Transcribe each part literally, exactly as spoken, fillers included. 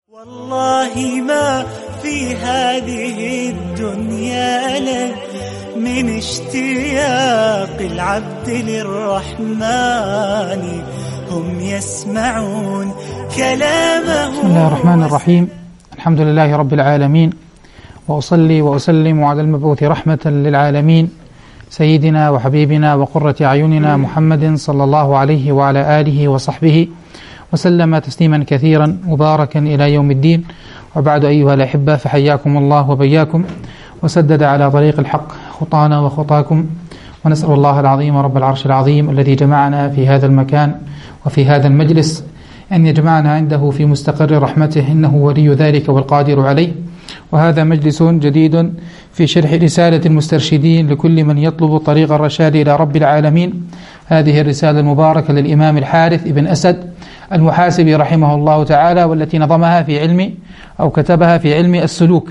والله ما في هذه الدنيا لك من اشتياق العبد للرحمن هم يسمعون كلامه. بسم الله الرحمن الرحيم. الحمد لله رب العالمين، وأصلي وأسلم على المبعوث رحمة للعالمين سيدنا وحبيبنا وقرة أعيننا محمد صلى الله عليه وعلى آله وصحبه وسلم تسليما كثيرا مباركا إلى يوم الدين. وبعد أيها الأحبة، فحياكم الله وبياكم وسدد على طريق الحق خطانا وخطاكم، ونسأل الله العظيم رب العرش العظيم الذي جمعنا في هذا المكان وفي هذا المجلس أن يجمعنا عنده في مستقر رحمته، إنه ولي ذلك والقادر عليه. وهذا مجلس جديد في شرح رسالة المسترشدين لكل من يطلب طريق الرشاد إلى رب العالمين. هذه الرسالة المباركة للإمام الحارث ابن أسد المحاسبي رحمه الله تعالى، والتي نظمها في علم أو كتبها في علم السلوك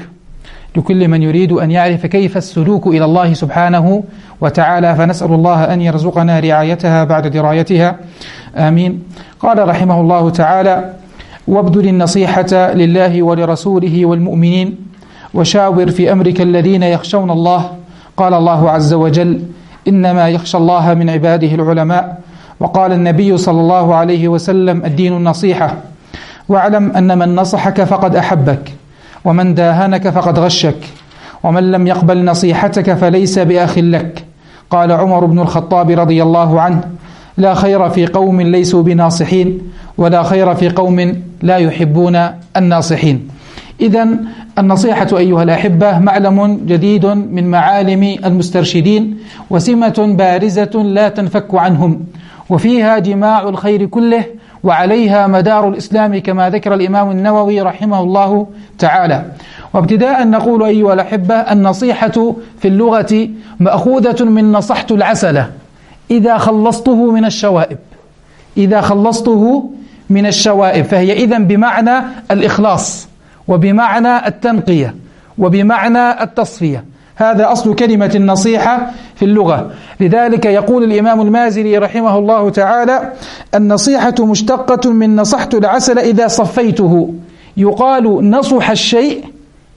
لكل من يريد أن يعرف كيف السلوك إلى الله سبحانه وتعالى، فنسأل الله أن يرزقنا رعايتها بعد درايتها، آمين. قال رحمه الله تعالى: وابذل النصيحة لله ولرسوله والمؤمنين وشاور في أمرك الذين يخشون الله. قال الله عز وجل: إنما يخشى الله من عباده العلماء. وقال النبي صلى الله عليه وسلم: الدين النصيحة، واعلم أن من نصحك فقد أحبك، ومن داهنك فقد غشك، ومن لم يقبل نصيحتك فليس بأخ لك. قال عمر بن الخطاب رضي الله عنه: لا خير في قوم ليسوا بناصحين، ولا خير في قوم لا يحبون الناصحين. إذن النصيحة أيها الأحبة معلم جديد من معالم المسترشدين، وسمة بارزة لا تنفك عنهم، وفيها جماع الخير كله، وعليها مدار الإسلام كما ذكر الإمام النووي رحمه الله تعالى. وابتداء نقول أيها الأحبة: النصيحة في اللغة مأخوذة من نصحت العسل إذا خلصته من الشوائب، إذا خلصته من الشوائب، فهي إذن بمعنى الإخلاص، وبمعنى التنقية، وبمعنى التصفية. هذا أصل كلمة النصيحة في اللغة. لذلك يقول الإمام المازري رحمه الله تعالى: النصيحة مشتقة من نصحت العسل إذا صفيته. يقال نصح الشيء،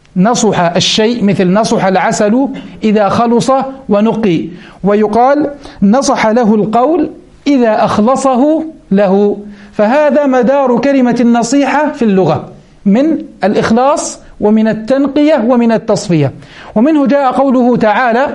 نصح الشيء مثل نصح العسل إذا خلص ونقي، ويقال نصح له القول إذا أخلصه له. فهذا مدار كلمة النصيحة في اللغة، من الإخلاص ومن التنقية ومن التصفية. ومنه جاء قوله تعالى: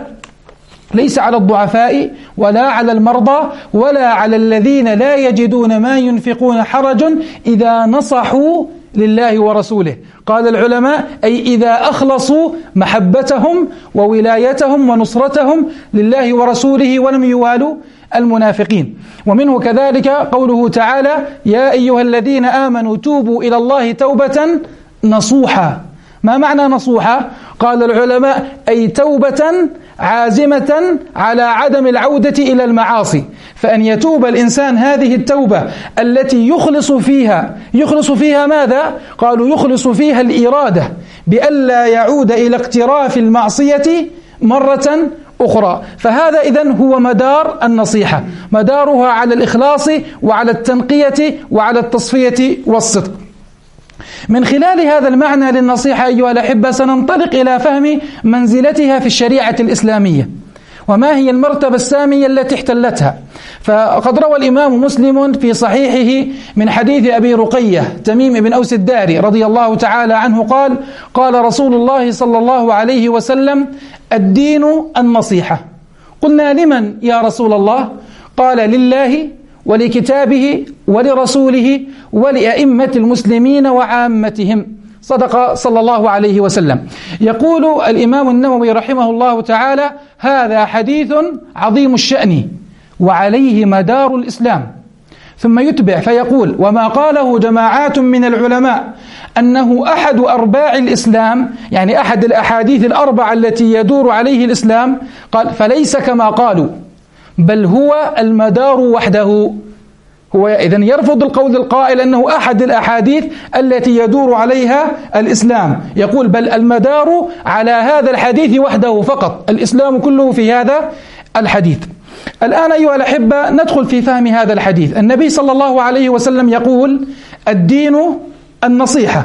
ليس على الضعفاء ولا على المرضى ولا على الذين لا يجدون ما ينفقون حرج إذا نصحوا لله ورسوله. قال العلماء: أي إذا أخلصوا محبتهم وولايتهم ونصرتهم لله ورسوله ولم يوالوا المنافقين. ومنه كذلك قوله تعالى: يا أيها الذين آمنوا توبوا إلى الله توبة نصوحا. ما معنى نصوحا؟ قال العلماء: أي توبة عازمة على عدم العودة إلى المعاصي، فأن يتوب الإنسان هذه التوبة التي يخلص فيها، يخلص فيها ماذا؟ قالوا يخلص فيها الإرادة بألا يعود إلى اقتراف المعصية مرة أخرى. فهذا إذن هو مدار النصيحة، مدارها على الإخلاص وعلى التنقية وعلى التصفية والصدق. من خلال هذا المعنى للنصيحة أيها الأحبة سننطلق إلى فهم منزلتها في الشريعة الإسلامية، وما هي المرتبة السامية التي احتلتها. فقد روى الإمام مسلم في صحيحه من حديث أبي رقية تميم بن أوس الداري رضي الله تعالى عنه قال: قال رسول الله صلى الله عليه وسلم: الدين النصيحة. قلنا: لمن يا رسول الله؟ قال: لله ولكتابه ولرسوله ولأئمة المسلمين وعامتهم. صدق صلى الله عليه وسلم. يقول الإمام النووي رحمه الله تعالى: هذا حديث عظيم الشأن وعليه مدار الإسلام. ثم يتبع فيقول: وما قاله جماعات من العلماء أنه أحد أرباع الإسلام، يعني أحد الأحاديث الأربعة التي يدور عليه الإسلام، قال: فليس كما قالوا، بل هو المدار وحده. هو إذن يرفض القول القائل أنه أحد الأحاديث التي يدور عليها الإسلام، يقول: بل المدار على هذا الحديث وحده فقط، الإسلام كله في هذا الحديث. الآن أيها الأحبة ندخل في فهم هذا الحديث. النبي صلى الله عليه وسلم يقول: الدين النصيحة.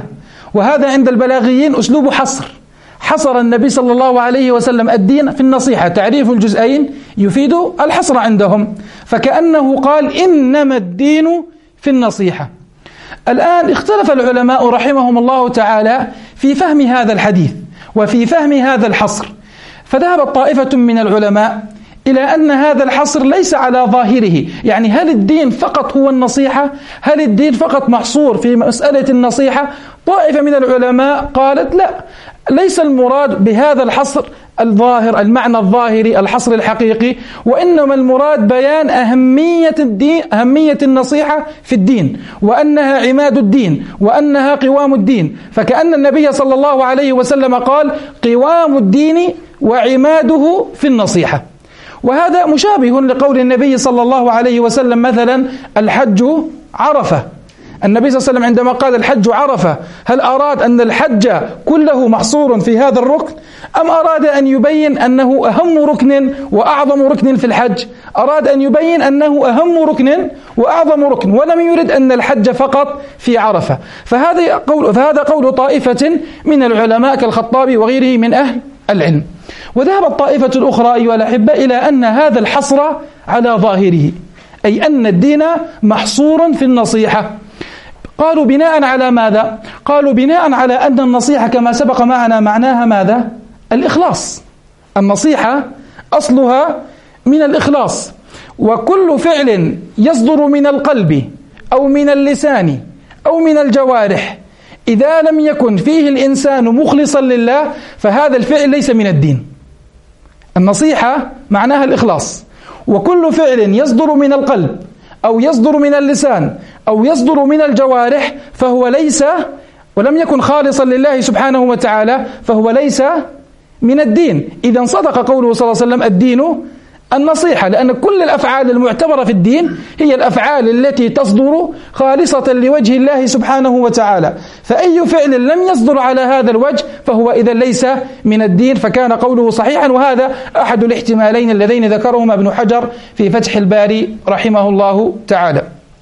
وهذا عند البلاغيين أسلوب حصر. حصر النبي صلى الله عليه وسلم الدين في النصيحة، تعريف الجزئين يفيد الحصر عندهم، فكأنه قال إنما الدين في النصيحة. الآن اختلف العلماء رحمهم الله تعالى في فهم هذا الحديث وفي فهم هذا الحصر، فذهبت طائفة من العلماء إلى أن هذا الحصر ليس على ظاهره، يعني هل الدين فقط هو النصيحة؟ هل الدين فقط محصور في مسألة النصيحة؟ طائفة من العلماء قالت لا، ليس المراد بهذا الحصر الظاهر، المعنى الظاهري، الحصر الحقيقي، وإنما المراد بيان أهمية الدين، أهمية النصيحة في الدين، وأنها عماد الدين، وأنها قوام الدين. فكأن النبي صلى الله عليه وسلم قال قوام الدين وعماده في النصيحة. وهذا مشابه لقول النبي صلى الله عليه وسلم مثلا الحج عرفة. النبي صلى الله عليه وسلم عندما قال الحج عرفة، هل أراد أن الحج كله محصور في هذا الركن، أم أراد أن يبين أنه أهم ركن وأعظم ركن في الحج؟ أراد أن يبين أنه أهم ركن وأعظم ركن، ولم يرد أن الحج فقط في عرفة. فهذا قول, فهذا قول طائفة من العلماء كالخطابي وغيره من أهل العلم. وذهبت طائفة الأخرى أيها الأحبة إلى أن هذا الحصر على ظاهره، أي أن الدين محصور في النصيحة. قالوا بناء على ماذا؟ قالوا بناء على أن النصيحة كما سبق معنا معناها ماذا؟ الإخلاص. النصيحة أصلها من الإخلاص، وكل فعل يصدر من القلب أو من اللسان أو من الجوارح إذا لم يكن فيه الإنسان مخلصا لله فهذا الفعل ليس من الدين. النصيحة معناها الإخلاص، وكل فعل يصدر من القلب أو يصدر من اللسان أو يصدر من الجوارح فهو ليس ولم يكن خالصا لله سبحانه وتعالى فهو ليس من الدين. إذن صدق قوله صلى الله عليه وسلم الدين النصيحة، لأن كل الأفعال المعتبرة في الدين هي الأفعال التي تصدر خالصة لوجه الله سبحانه وتعالى، فأي فعل لم يصدر على هذا الوجه فهو إذا ليس من الدين، فكان قوله صحيحا. وهذا أحد الاحتمالين اللذين ذكرهما ابن حجر في فتح الباري رحمه الله تعالى.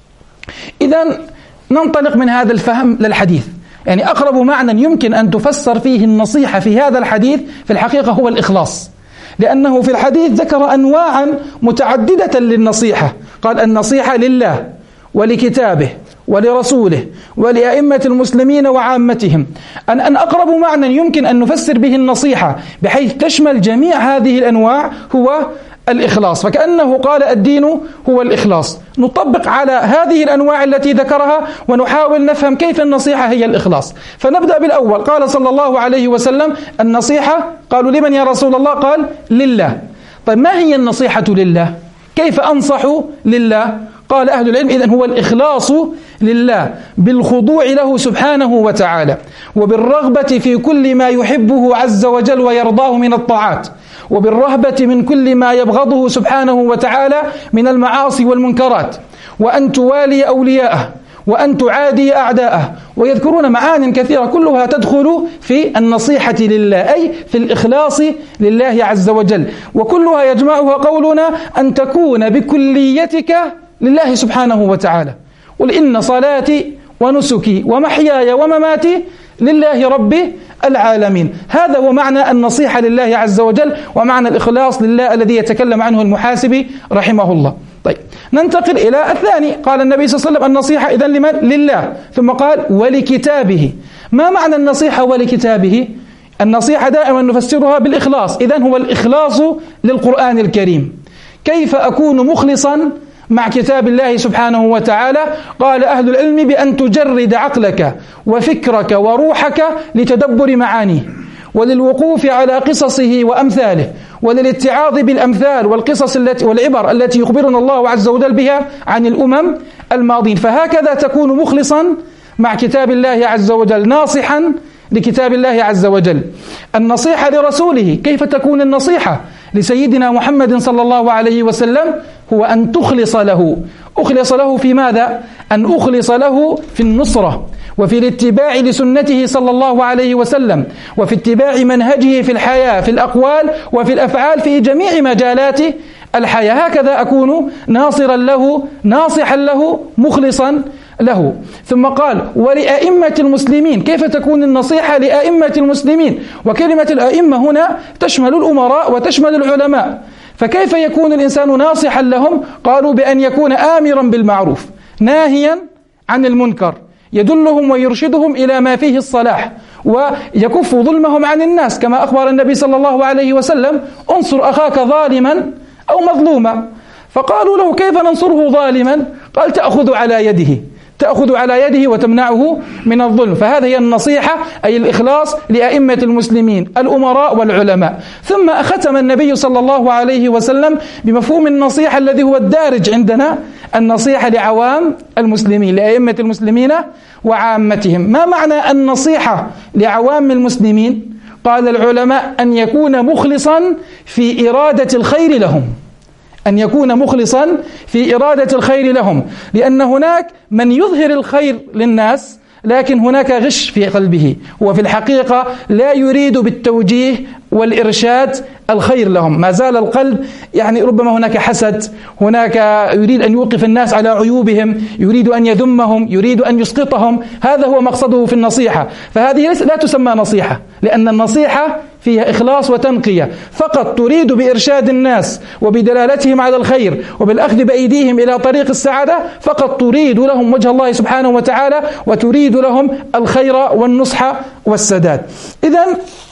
إذن ننطلق من هذا الفهم للحديث، يعني أقرب معنى يمكن أن تفسر فيه النصيحة في هذا الحديث في الحقيقة هو الإخلاص، لأنه في الحديث ذكر أنواعا متعددة للنصيحة. قال النصيحة لله ولكتابه ولرسوله ولأئمة المسلمين وعامتهم. أن أن أقرب معنى يمكن أن نفسر به النصيحة بحيث تشمل جميع هذه الأنواع هو الإخلاص، فكأنه قال الدين هو الإخلاص. نطبق على هذه الأنواع التي ذكرها ونحاول نفهم كيف النصيحة هي الإخلاص. فنبدأ بالأول. قال صلى الله عليه وسلم النصيحة، قالوا لمن يا رسول الله؟ قال لله. طيب ما هي النصيحة لله؟ كيف أنصح لله؟ قال أهل العلم إذن هو الإخلاص لله بالخضوع له سبحانه وتعالى، وبالرغبة في كل ما يحبه عز وجل ويرضاه من الطاعات، وبالرهبة من كل ما يبغضه سبحانه وتعالى من المعاصي والمنكرات، وأن توالي أولياءه وأن تعادي أعداءه. ويذكرون معان كثيرة كلها تدخل في النصيحة لله، أي في الإخلاص لله عز وجل، وكلها يجمعها قولنا أن تكون بكليتك لله سبحانه وتعالى. قل إن صلاتي ونسكي ومحياي ومماتي لله رب العالمين. هذا هو معنى النصيحة لله عز وجل ومعنى الإخلاص لله الذي يتكلم عنه المحاسبي رحمه الله. طيب ننتقل إلى الثاني. قال النبي صلى الله عليه وسلم النصيحة إذن لمن؟ لله. ثم قال ولكتابه. ما معنى النصيحة ولكتابه؟ النصيحة دائما نفسرها بالإخلاص، إذن هو الإخلاص للقرآن الكريم. كيف أكون مخلصا مع كتاب الله سبحانه وتعالى؟ قال أهل العلم بأن تجرد عقلك وفكرك وروحك لتدبر معانيه، وللوقوف على قصصه وأمثاله، وللاتعاظ بالأمثال والقصص التي والعبر التي يخبرنا الله عز وجل بها عن الأمم الماضين. فهكذا تكون مخلصا مع كتاب الله عز وجل، ناصحا لكتاب الله عز وجل. النصيحة لرسوله، كيف تكون النصيحة لسيدنا محمد صلى الله عليه وسلم؟ هو أن تخلص له. أخلص له في ماذا؟ أن أخلص له في النصرة وفي الاتباع لسنته صلى الله عليه وسلم، وفي اتباع منهجه في الحياة، في الأقوال وفي الأفعال، في جميع مجالات الحياة. هكذا أكون ناصرا له، ناصحا له، مخلصا له. ثم قال ولأئمة المسلمين، كيف تكون النصيحة لأئمة المسلمين؟ وكلمة الأئمة هنا تشمل الأمراء وتشمل العلماء، فكيف يكون الإنسان ناصحا لهم؟ قالوا بأن يكون آمرا بالمعروف ناهيا عن المنكر، يدلهم ويرشدهم إلى ما فيه الصلاح، ويكف ظلمهم عن الناس، كما أخبر النبي صلى الله عليه وسلم انصر أخاك ظالما أو مظلوما. فقالوا له كيف ننصره ظالما؟ قال تأخذ على يده، تأخذ على يده وتمنعه من الظلم. فهذه هي النصيحة، أي الإخلاص لأئمة المسلمين الأمراء والعلماء. ثم أختم النبي صلى الله عليه وسلم بمفهوم النصيحة الذي هو الدارج عندنا، النصيحة لعوام المسلمين، لأئمة المسلمين وعامتهم. ما معنى النصيحة لعوام المسلمين؟ قال العلماء أن يكون مخلصا في إرادة الخير لهم، أن يكون مخلصا في إرادة الخير لهم، لأن هناك من يظهر الخير للناس لكن هناك غش في قلبه، وفي الحقيقة لا يريد بالتوجيه والإرشاد الخير لهم، ما زال القلب يعني ربما هناك حسد، هناك يريد أن يوقف الناس على عيوبهم، يريد أن يذمهم، يريد أن يسقطهم، هذا هو مقصده في النصيحة. فهذه لا تسمى نصيحة، لأن النصيحة فيها إخلاص وتنقية، فقط تريد بإرشاد الناس وبدلالتهم على الخير وبالأخذ بأيديهم إلى طريق السعادة، فقط تريد لهم وجه الله سبحانه وتعالى وتريد لهم الخير والنصح والسداد. إذن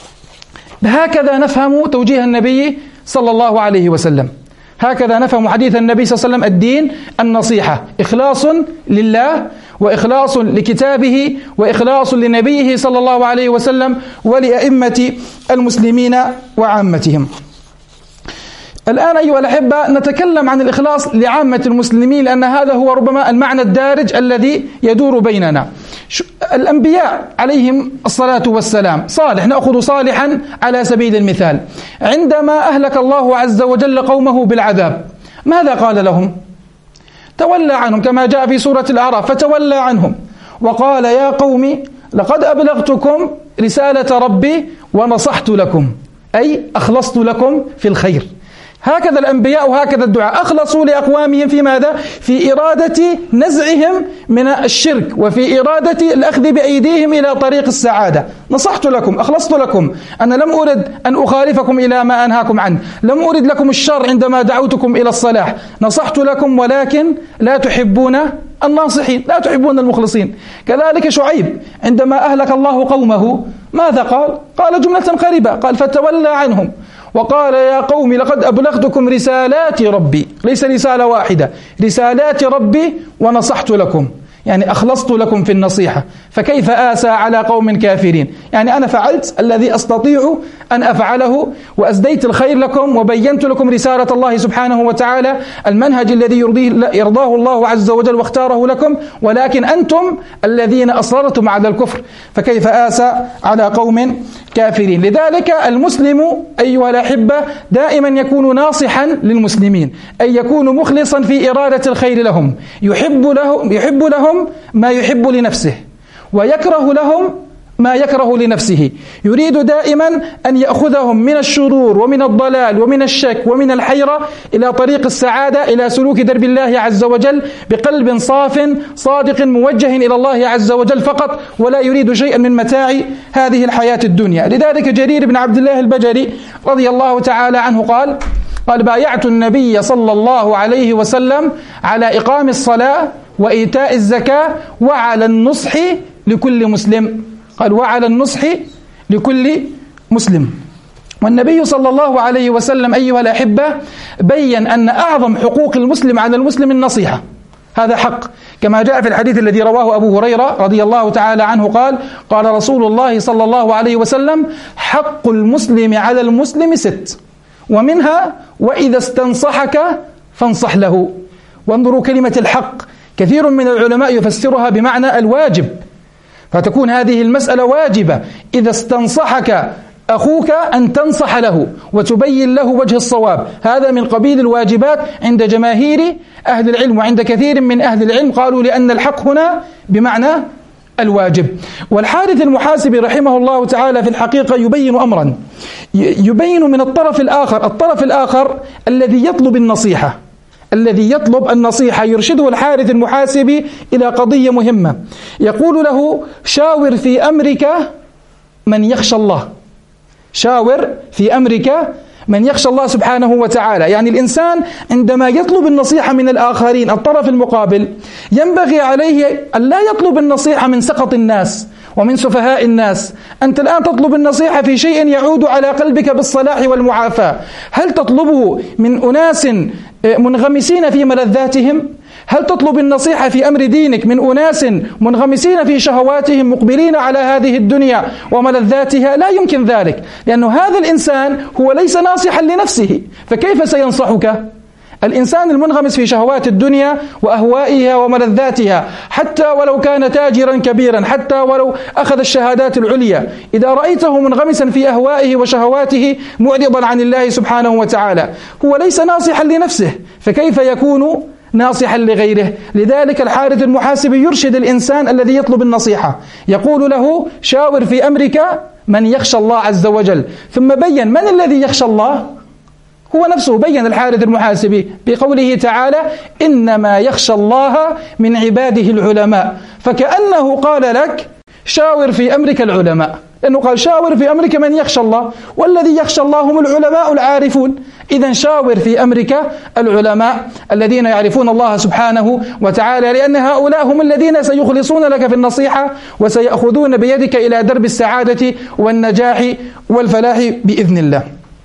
هكذا نفهم توجيه النبي صلى الله عليه وسلم، هكذا نفهم حديث النبي صلى الله عليه وسلم. الدين النصيحة، إخلاص لله وإخلاص لكتابه وإخلاص لنبيه صلى الله عليه وسلم ولأئمة المسلمين وعامتهم. الآن أيها الأحبة نتكلم عن الإخلاص لعامة المسلمين، لأن هذا هو ربما المعنى الدارج الذي يدور بيننا. الأنبياء عليهم الصلاة والسلام، صالح، نأخذ صالحا على سبيل المثال، عندما أهلك الله عز وجل قومه بالعذاب ماذا قال لهم؟ تولى عنهم، كما جاء في سورة الأعراف، فتولى عنهم وقال يا قوم لقد أبلغتكم رسالة ربي ونصحت لكم، أي أخلصت لكم في الخير. هكذا الأنبياء وهكذا الدعاء أخلصوا لأقوامهم في ماذا؟ في إرادة نزعهم من الشرك وفي إرادة الأخذ بأيديهم إلى طريق السعادة. نصحت لكم، أخلصت لكم، أنا لم أرد أن أخالفكم إلى ما أنهاكم عنه، لم أرد لكم الشر عندما دعوتكم إلى الصلاح، نصحت لكم ولكن لا تحبون الناصحين، لا تحبون المخلصين. كذلك شعيب عندما أهلك الله قومه ماذا قال؟ قال جملة قريبة، قال فتولى عنهم وقال يا قوم لقد أبلغتكم رسالات ربي، ليس رسالة واحدة، رسالات ربي ونصحت لكم، يعني أخلصت لكم في النصيحة، فكيف آسى على قوم كافرين؟ يعني أنا فعلت الذي أستطيع أن أفعله وأزديت الخير لكم وبينت لكم رسالة الله سبحانه وتعالى، المنهج الذي يرضاه الله عز وجل واختاره لكم، ولكن أنتم الذين أصررتم على الكفر، فكيف آسى على قوم كافرين؟ لذلك المسلم أيها الأحبة دائما يكون ناصحا للمسلمين، أي يكون مخلصا في إرادة الخير لهم، يحب لهم, يحب لهم ما يحب لنفسه ويكره لهم ما يكره لنفسه، يريد دائما أن يأخذهم من الشرور ومن الضلال ومن الشك ومن الحيرة إلى طريق السعادة، إلى سلوك درب الله عز وجل بقلب صاف صادق موجه إلى الله عز وجل فقط، ولا يريد شيئا من متاع هذه الحياة الدنيا. لذلك جرير بن عبد الله البجلي رضي الله تعالى عنه قال قال بايعت النبي صلى الله عليه وسلم على إقام الصلاة وإيتاء الزكاة وعلى النصح لكل مسلم، قال وعلى النصح لكل مسلم. والنبي صلى الله عليه وسلم أيها الأحبة بيّن أن أعظم حقوق المسلم على المسلم النصيحة، هذا حق، كما جاء في الحديث الذي رواه أبو هريرة رضي الله تعالى عنه قال قال رسول الله صلى الله عليه وسلم حق المسلم على المسلم ست، ومنها وإذا استنصحك فانصح له. وانظروا كلمة الحق، كثير من العلماء يفسرها بمعنى الواجب، فتكون هذه المسألة واجبة، إذا استنصحك أخوك أن تنصح له وتبين له وجه الصواب، هذا من قبيل الواجبات عند جماهير أهل العلم، وعند كثير من أهل العلم قالوا لأن الحق هنا بمعنى الواجب. والحارث المحاسبي رحمه الله تعالى في الحقيقة يبين أمرا، يبين من الطرف الآخر، الطرف الآخر الذي يطلب النصيحة، الذي يطلب النصيحة يرشده الحارث المحاسبي إلى قضية مهمة، يقول له: شاور في أمرك من يخشى الله. شاور في أمرك من يخشى الله سبحانه وتعالى. يعني الإنسان عندما يطلب النصيحة من الآخرين، الطرف المقابل، ينبغي عليه أن لا يطلب النصيحة من سخط الناس ومن سفهاء الناس. أنت الآن تطلب النصيحة في شيء يعود على قلبك بالصلاح والمعافاة. هل تطلبه من أناس منغمسين في ملذاتهم؟ هل تطلب النصيحة في أمر دينك من أناس منغمسين في شهواتهم مقبلين على هذه الدنيا وملذاتها؟ لا يمكن ذلك، لأن هذا الإنسان هو ليس ناصحا لنفسه، فكيف سينصحك؟ الإنسان المنغمس في شهوات الدنيا وأهوائها وملذاتها، حتى ولو كان تاجرا كبيرا، حتى ولو أخذ الشهادات العليا، إذا رأيته منغمسا في أهوائه وشهواته معرضا عن الله سبحانه وتعالى، هو ليس ناصحا لنفسه، فكيف يكون ناصحا لغيره؟ لذلك الحارث المحاسبي يرشد الإنسان الذي يطلب النصيحة، يقول له: شاور في أمرك من يخشى الله عز وجل. ثم بين من الذي يخشى الله، هو نفسه بين الحارث المحاسبي بقوله تعالى: إنما يخشى الله من عباده العلماء. فكأنه قال لك: شاور في أمرك العلماء، لأنه قال: شاور في أمرك من يخشى الله، والذي يخشى الله هم العلماء العارفون. إذن شاور في أمرك العلماء الذين يعرفون الله سبحانه وتعالى، لأن هؤلاء هم الذين سيخلصون لك في النصيحة وسيأخذون بيدك إلى درب السعادة والنجاح والفلاح بإذن الله.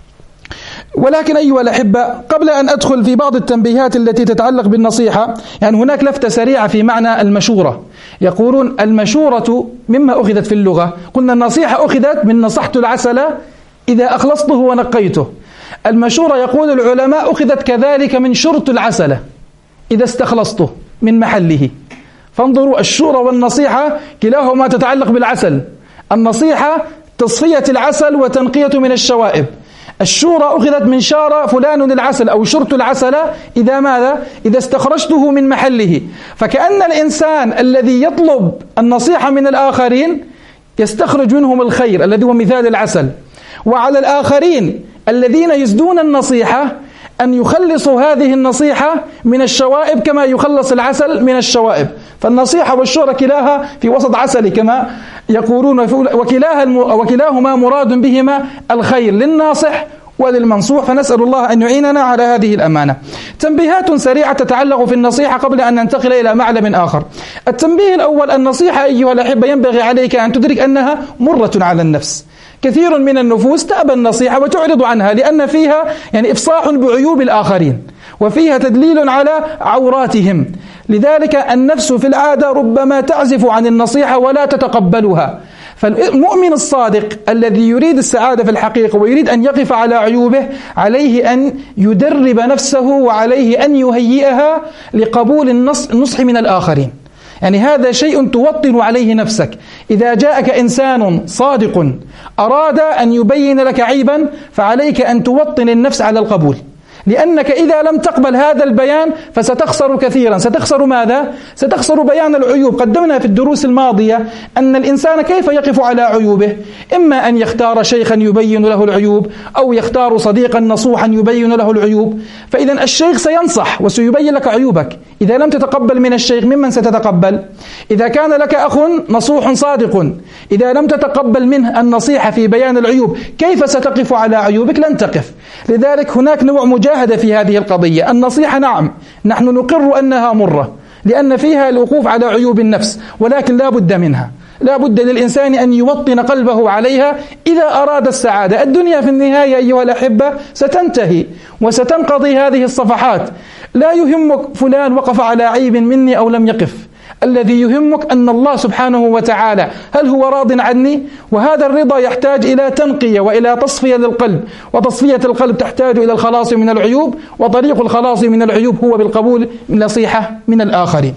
ولكن أيها الأحبة، قبل أن أدخل في بعض التنبيهات التي تتعلق بالنصيحة، يعني هناك لفتة سريعة في معنى المشورة. يقولون المشورة مما أخذت في اللغة، قلنا النصيحة أخذت من نصحت العسل إذا أخلصته ونقيته. المشورة يقول العلماء أخذت كذلك من شرط العسل إذا استخلصته من محله. فانظروا، الشورى والنصيحة كلاهما تتعلق بالعسل. النصيحة تصفية العسل وتنقية من الشوائب. الشورى أخذت من شار فلان العسل أو شرط العسل إذا ماذا؟ إذا استخرجته من محله. فكأن الإنسان الذي يطلب النصيحة من الآخرين يستخرج منهم الخير الذي هو مثال العسل، وعلى الآخرين الذين يزدون النصيحة أن يخلصوا هذه النصيحة من الشوائب كما يخلص العسل من الشوائب. فالنصيحة والشورى كلاها في وسط عسل كما يقولون، وكلاها وكلاهما مراد بهما الخير للناصح وللمنصوح. فنسأل الله أن يعيننا على هذه الأمانة. تنبيهات سريعة تتعلق في النصيحة قبل أن ننتقل إلى معلم آخر. التنبيه الأول: النصيحة أيها الأحبة ينبغي عليك أن تدرك أنها مرة على النفس. كثير من النفوس تأبى النصيحة وتعرض عنها، لأن فيها يعني إفصاح بعيوب الآخرين، وفيها تدليل على عوراتهم. لذلك النفس في العادة ربما تعزف عن النصيحة ولا تتقبلها. فالمؤمن الصادق الذي يريد السعادة في الحقيقة ويريد أن يقف على عيوبه، عليه أن يدرب نفسه وعليه أن يهيئها لقبول النصح من الآخرين. يعني هذا شيء توطن عليه نفسك. إذا جاءك إنسان صادق أراد أن يبين لك عيبا، فعليك أن توطن النفس على القبول، لأنك إذا لم تقبل هذا البيان فستخسر كثيرا. ستخسر ماذا؟ ستخسر بيان العيوب. قدمنا في الدروس الماضية أن الإنسان كيف يقف على عيوبه، إما أن يختار شيخا يبين له العيوب، أو يختار صديقا نصوحا يبين له العيوب. فإذا الشيخ سينصح وسيبين لك عيوبك. إذا لم تتقبل من الشيخ ممن ستتقبل؟ إذا كان لك أخ نصوح صادق، إذا لم تتقبل منه النصيحة في بيان العيوب، كيف ستقف على عيوبك؟ لن تقف. لذلك هناك نوع مجاهدة في هذه القضية. النصيحة نعم نحن نقر أنها مرة، لأن فيها الوقوف على عيوب النفس، ولكن لا بد منها. لا بد للإنسان أن يوطن قلبه عليها إذا أراد السعادة. الدنيا في النهاية أيها الأحبة ستنتهي وستنقضي هذه الصفحات. لا يهمك فلان وقف على عيب مني أو لم يقف، الذي يهمك أن الله سبحانه وتعالى هل هو راض عني؟ وهذا الرضا يحتاج إلى تنقية وإلى تصفية للقلب، وتصفية القلب تحتاج إلى الخلاص من العيوب، وطريق الخلاص من العيوب هو بالقبول من نصيحة من الآخرين.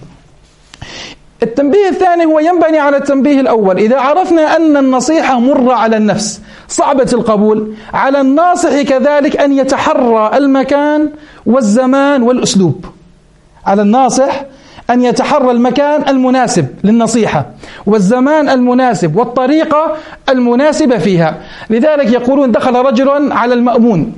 التنبيه الثاني هو ينبني على التنبيه الأول. إذا عرفنا أن النصيحة مرة على النفس صعبة القبول، على الناصح كذلك أن يتحرى المكان والزمان والأسلوب. على الناصح أن يتحرى المكان المناسب للنصيحة والزمان المناسب والطريقة المناسبة فيها. لذلك يقولون دخل رجل على المأمون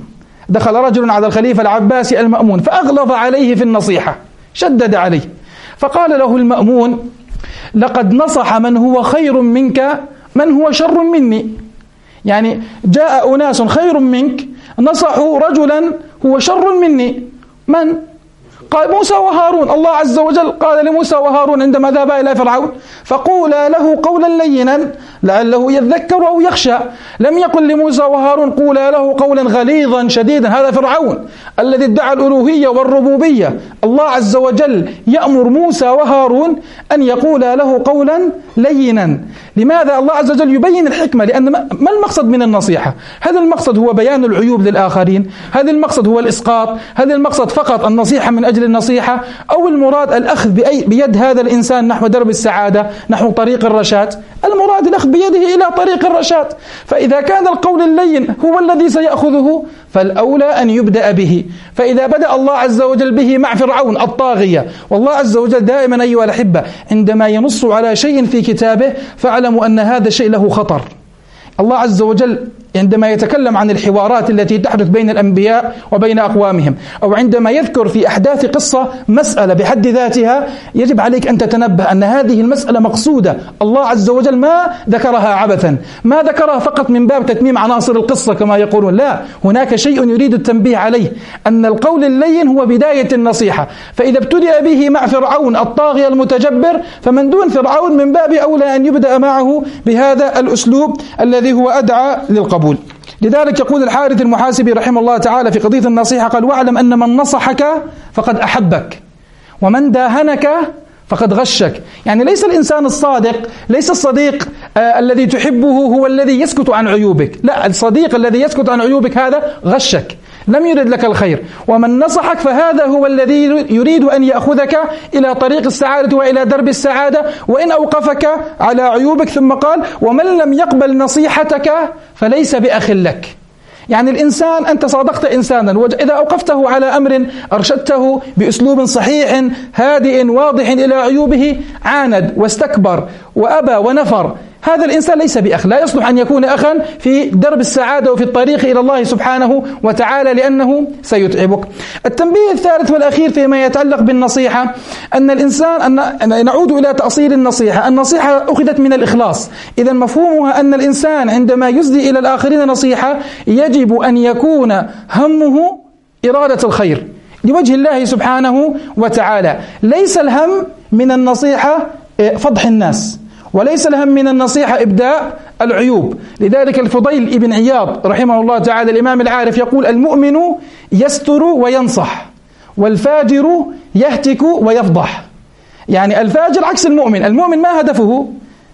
دخل رجل على الخليفة العباسي المأمون فأغلظ عليه في النصيحة، شدد عليه، فقال له المأمون: لقد نصح من هو خير منك من هو شر مني. يعني جاء أناس خير منك نصحوا رجلا هو شر مني. من؟ قال: موسى وهارون. الله عز وجل قال لموسى وهارون عندما ذهبا إلى فرعون: فقولا له قولا لينا لعله يذكر أو يخشى. لم يقل لموسى وهارون: قولا له قولا غليظا شديدا. هذا فرعون الذي ادعى الألوهية والربوبية. الله عز وجل يأمر موسى وهارون أن يقولا له قولا لينا. لماذا؟ الله عز وجل يبين الحكمة، لأن ما المقصد من النصيحة؟ هل المقصد هو بيان العيوب للآخرين؟ هل المقصد هو الإسقاط؟ هل المقصد فقط النصيحة من أجل النصيحة؟ أو المراد الأخذ بيد هذا الإنسان نحو درب السعادة، نحو طريق الرشاد؟ المراد الأخذ بيده إلى طريق الرشاد. فإذا كان القول اللين هو الذي سيأخذه فالأولى أن يبدأ به. فإذا بدأ الله عز وجل به مع فرعون الطاغية، والله عز وجل دائما أيها الأحبة عندما ينص على شيء في كتابه فاعلموا أن هذا الشيء له خطر. الله عز وجل عندما يتكلم عن الحوارات التي تحدث بين الأنبياء وبين أقوامهم، أو عندما يذكر في أحداث قصة مسألة بحد ذاتها، يجب عليك أن تتنبه أن هذه المسألة مقصودة. الله عز وجل ما ذكرها عبثا، ما ذكرها فقط من باب تتميم عناصر القصة كما يقولون، لا، هناك شيء يريد التنبيه عليه، أن القول اللين هو بداية النصيحة. فإذا ابتدأ به مع فرعون الطاغية المتجبر، فمن دون فرعون من باب أولى أن يبدأ معه بهذا الأسلوب الذي هو أدعى للقبول. لذلك يقول الحارث المحاسبي رحمه الله تعالى في قضية النصيحة: قال: واعلم أن من نصحك فقد أحبك، ومن داهنك فقد غشك. يعني ليس الإنسان الصادق، ليس الصديق آه الذي تحبه هو الذي يسكت عن عيوبك، لا، الصديق الذي يسكت عن عيوبك هذا غشك، لم يرد لك الخير. ومن نصحك فهذا هو الذي يريد أن يأخذك إلى طريق السعادة وإلى درب السعادة، وإن أوقفك على عيوبك. ثم قال: ومن لم يقبل نصيحتك فليس بأخ لك. يعني الإنسان، أنت صادقت إنسانا، إذا أوقفته على أمر أرشدته بأسلوب صحيح هادئ واضح إلى عيوبه، عاند واستكبر وأبى ونفر، هذا الإنسان ليس بأخ، لا يصلح أن يكون أخا في درب السعادة وفي الطريق إلى الله سبحانه وتعالى، لأنه سيتعبك. التنبيه الثالث والأخير فيما يتعلق بالنصيحة أن الإنسان، أن نعود إلى تأصيل النصيحة. النصيحة أخذت من الإخلاص، إذا مفهومها أن الإنسان عندما يسدي إلى الآخرين نصيحة يجب أن يكون همه إرادة الخير لوجه الله سبحانه وتعالى. ليس الهم من النصيحة فضح الناس، وليس الهم من النصيحة إبداء العيوب. لذلك الفضيل ابن عياض رحمه الله تعالى الإمام العارف يقول: المؤمن يستر وينصح، والفاجر يهتك ويفضح. يعني الفاجر عكس المؤمن، المؤمن ما هدفه؟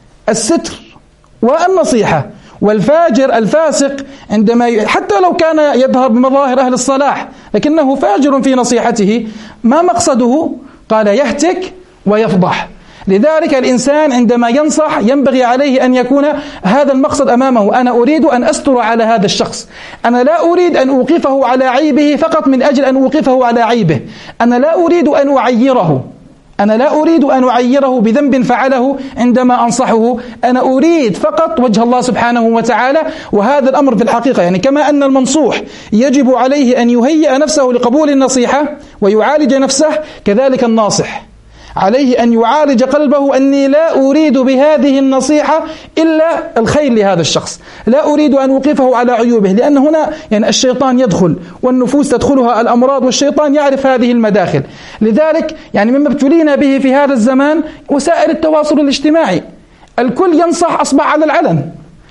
الستر والنصيحة. والفاجر الفاسق عندما حتى لو كان يظهر بمظاهر أهل الصلاح لكنه فاجر في نصيحته، ما مقصده؟ قال: يهتك ويفضح. لذلك الإنسان عندما ينصح ينبغي عليه أن يكون هذا المقصد أمامه: أنا أريد أن أستر على هذا الشخص، أنا لا أريد أن أوقفه على عيبه فقط من أجل أن أوقفه على عيبه، أنا لا أريد أن أعيره، أنا لا أريد أن أعيره بذنب فعله عندما أنصحه، أنا أريد فقط وجه الله سبحانه وتعالى. وهذا الأمر في الحقيقة يعني كما أن المنصوح يجب عليه أن يهيئ نفسه لقبول النصيحة ويعالج نفسه، كذلك الناصح عليه أن يعالج قلبه: أني لا أريد بهذه النصيحة إلا الخير لهذا الشخص، لا أريد أن أوقفه على عيوبه، لأن هنا يعني الشيطان يدخل والنفوس تدخلها الأمراض، والشيطان يعرف هذه المداخل. لذلك يعني مما ابتلينا به في هذا الزمان وسائل التواصل الاجتماعي، الكل ينصح، أصبح على العلن.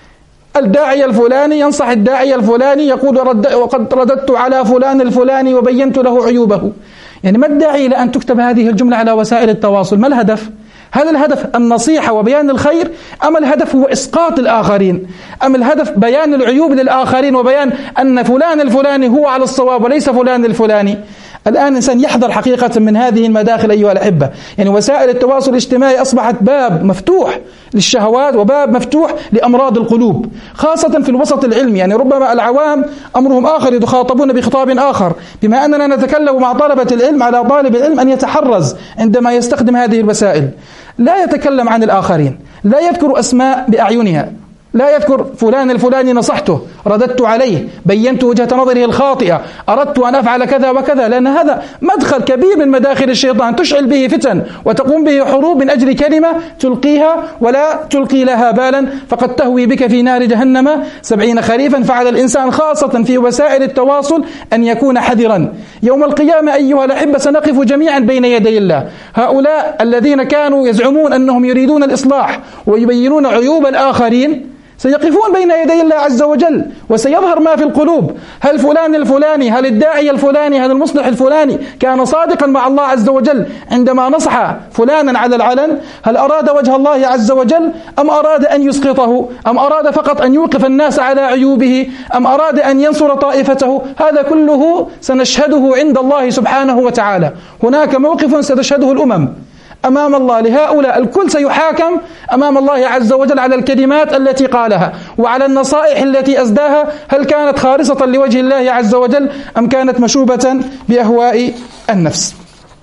الداعية الفلاني ينصح الداعية الفلاني، يقول: رد وقد رددت على فلان الفلاني وبينت له عيوبه. يعني ما الداعي إلى أن تكتب هذه الجملة على وسائل التواصل؟ ما الهدف؟ هل الهدف النصيحة وبيان الخير، أم الهدف هو إسقاط الآخرين، أم الهدف بيان العيوب للآخرين وبيان أن فلان الفلاني هو على الصواب وليس فلان الفلاني؟ الآن الإنسان يحذر حقيقة من هذه المداخل أيها الأحبة. يعني وسائل التواصل الاجتماعي أصبحت باب مفتوح للشهوات وباب مفتوح لأمراض القلوب، خاصة في الوسط العلمي. يعني ربما العوام أمرهم آخر، يخاطبون بخطاب آخر، بما أننا نتكلم مع طلبة العلم على طالب العلم أن يتحرز عندما يستخدم هذه الوسائل، لا يتكلم عن الآخرين، لا يذكر أسماء بأعينها، لا يذكر فلان الفلاني نصحته رددت عليه، بينت وجهة نظره الخاطئة، أردت أن أفعل كذا وكذا، لأن هذا مدخل كبير من مداخل الشيطان تشعل به فتن وتقوم به حروب من أجل كلمة تلقيها ولا تلقي لها بالا، فقد تهوي بك في نار جهنم سبعين خريفا. فعلى الإنسان خاصة في وسائل التواصل أن يكون حذرا. يوم القيامة أيها الأحبة سنقف جميعا بين يدي الله. هؤلاء الذين كانوا يزعمون أنهم يريدون الإصلاح ويبينون عيوب الآخرين سيقفون بين يدي الله عز وجل، وسيظهر ما في القلوب. هل فلان الفلاني، هل الداعي الفلاني، هل المصلح الفلاني كان صادقا مع الله عز وجل عندما نصح فلانا على العلن؟ هل أراد وجه الله عز وجل، أم أراد أن يسقطه، أم أراد فقط أن يوقف الناس على عيوبه، أم أراد أن ينصر طائفته؟ هذا كله سنشهده عند الله سبحانه وتعالى. هناك موقف ستشهده الأمم أمام الله لهؤلاء، الكل سيحاكم أمام الله عز وجل على الكلمات التي قالها وعلى النصائح التي أسداها، هل كانت خالصة لوجه الله عز وجل أم كانت مشوبة بأهواء النفس؟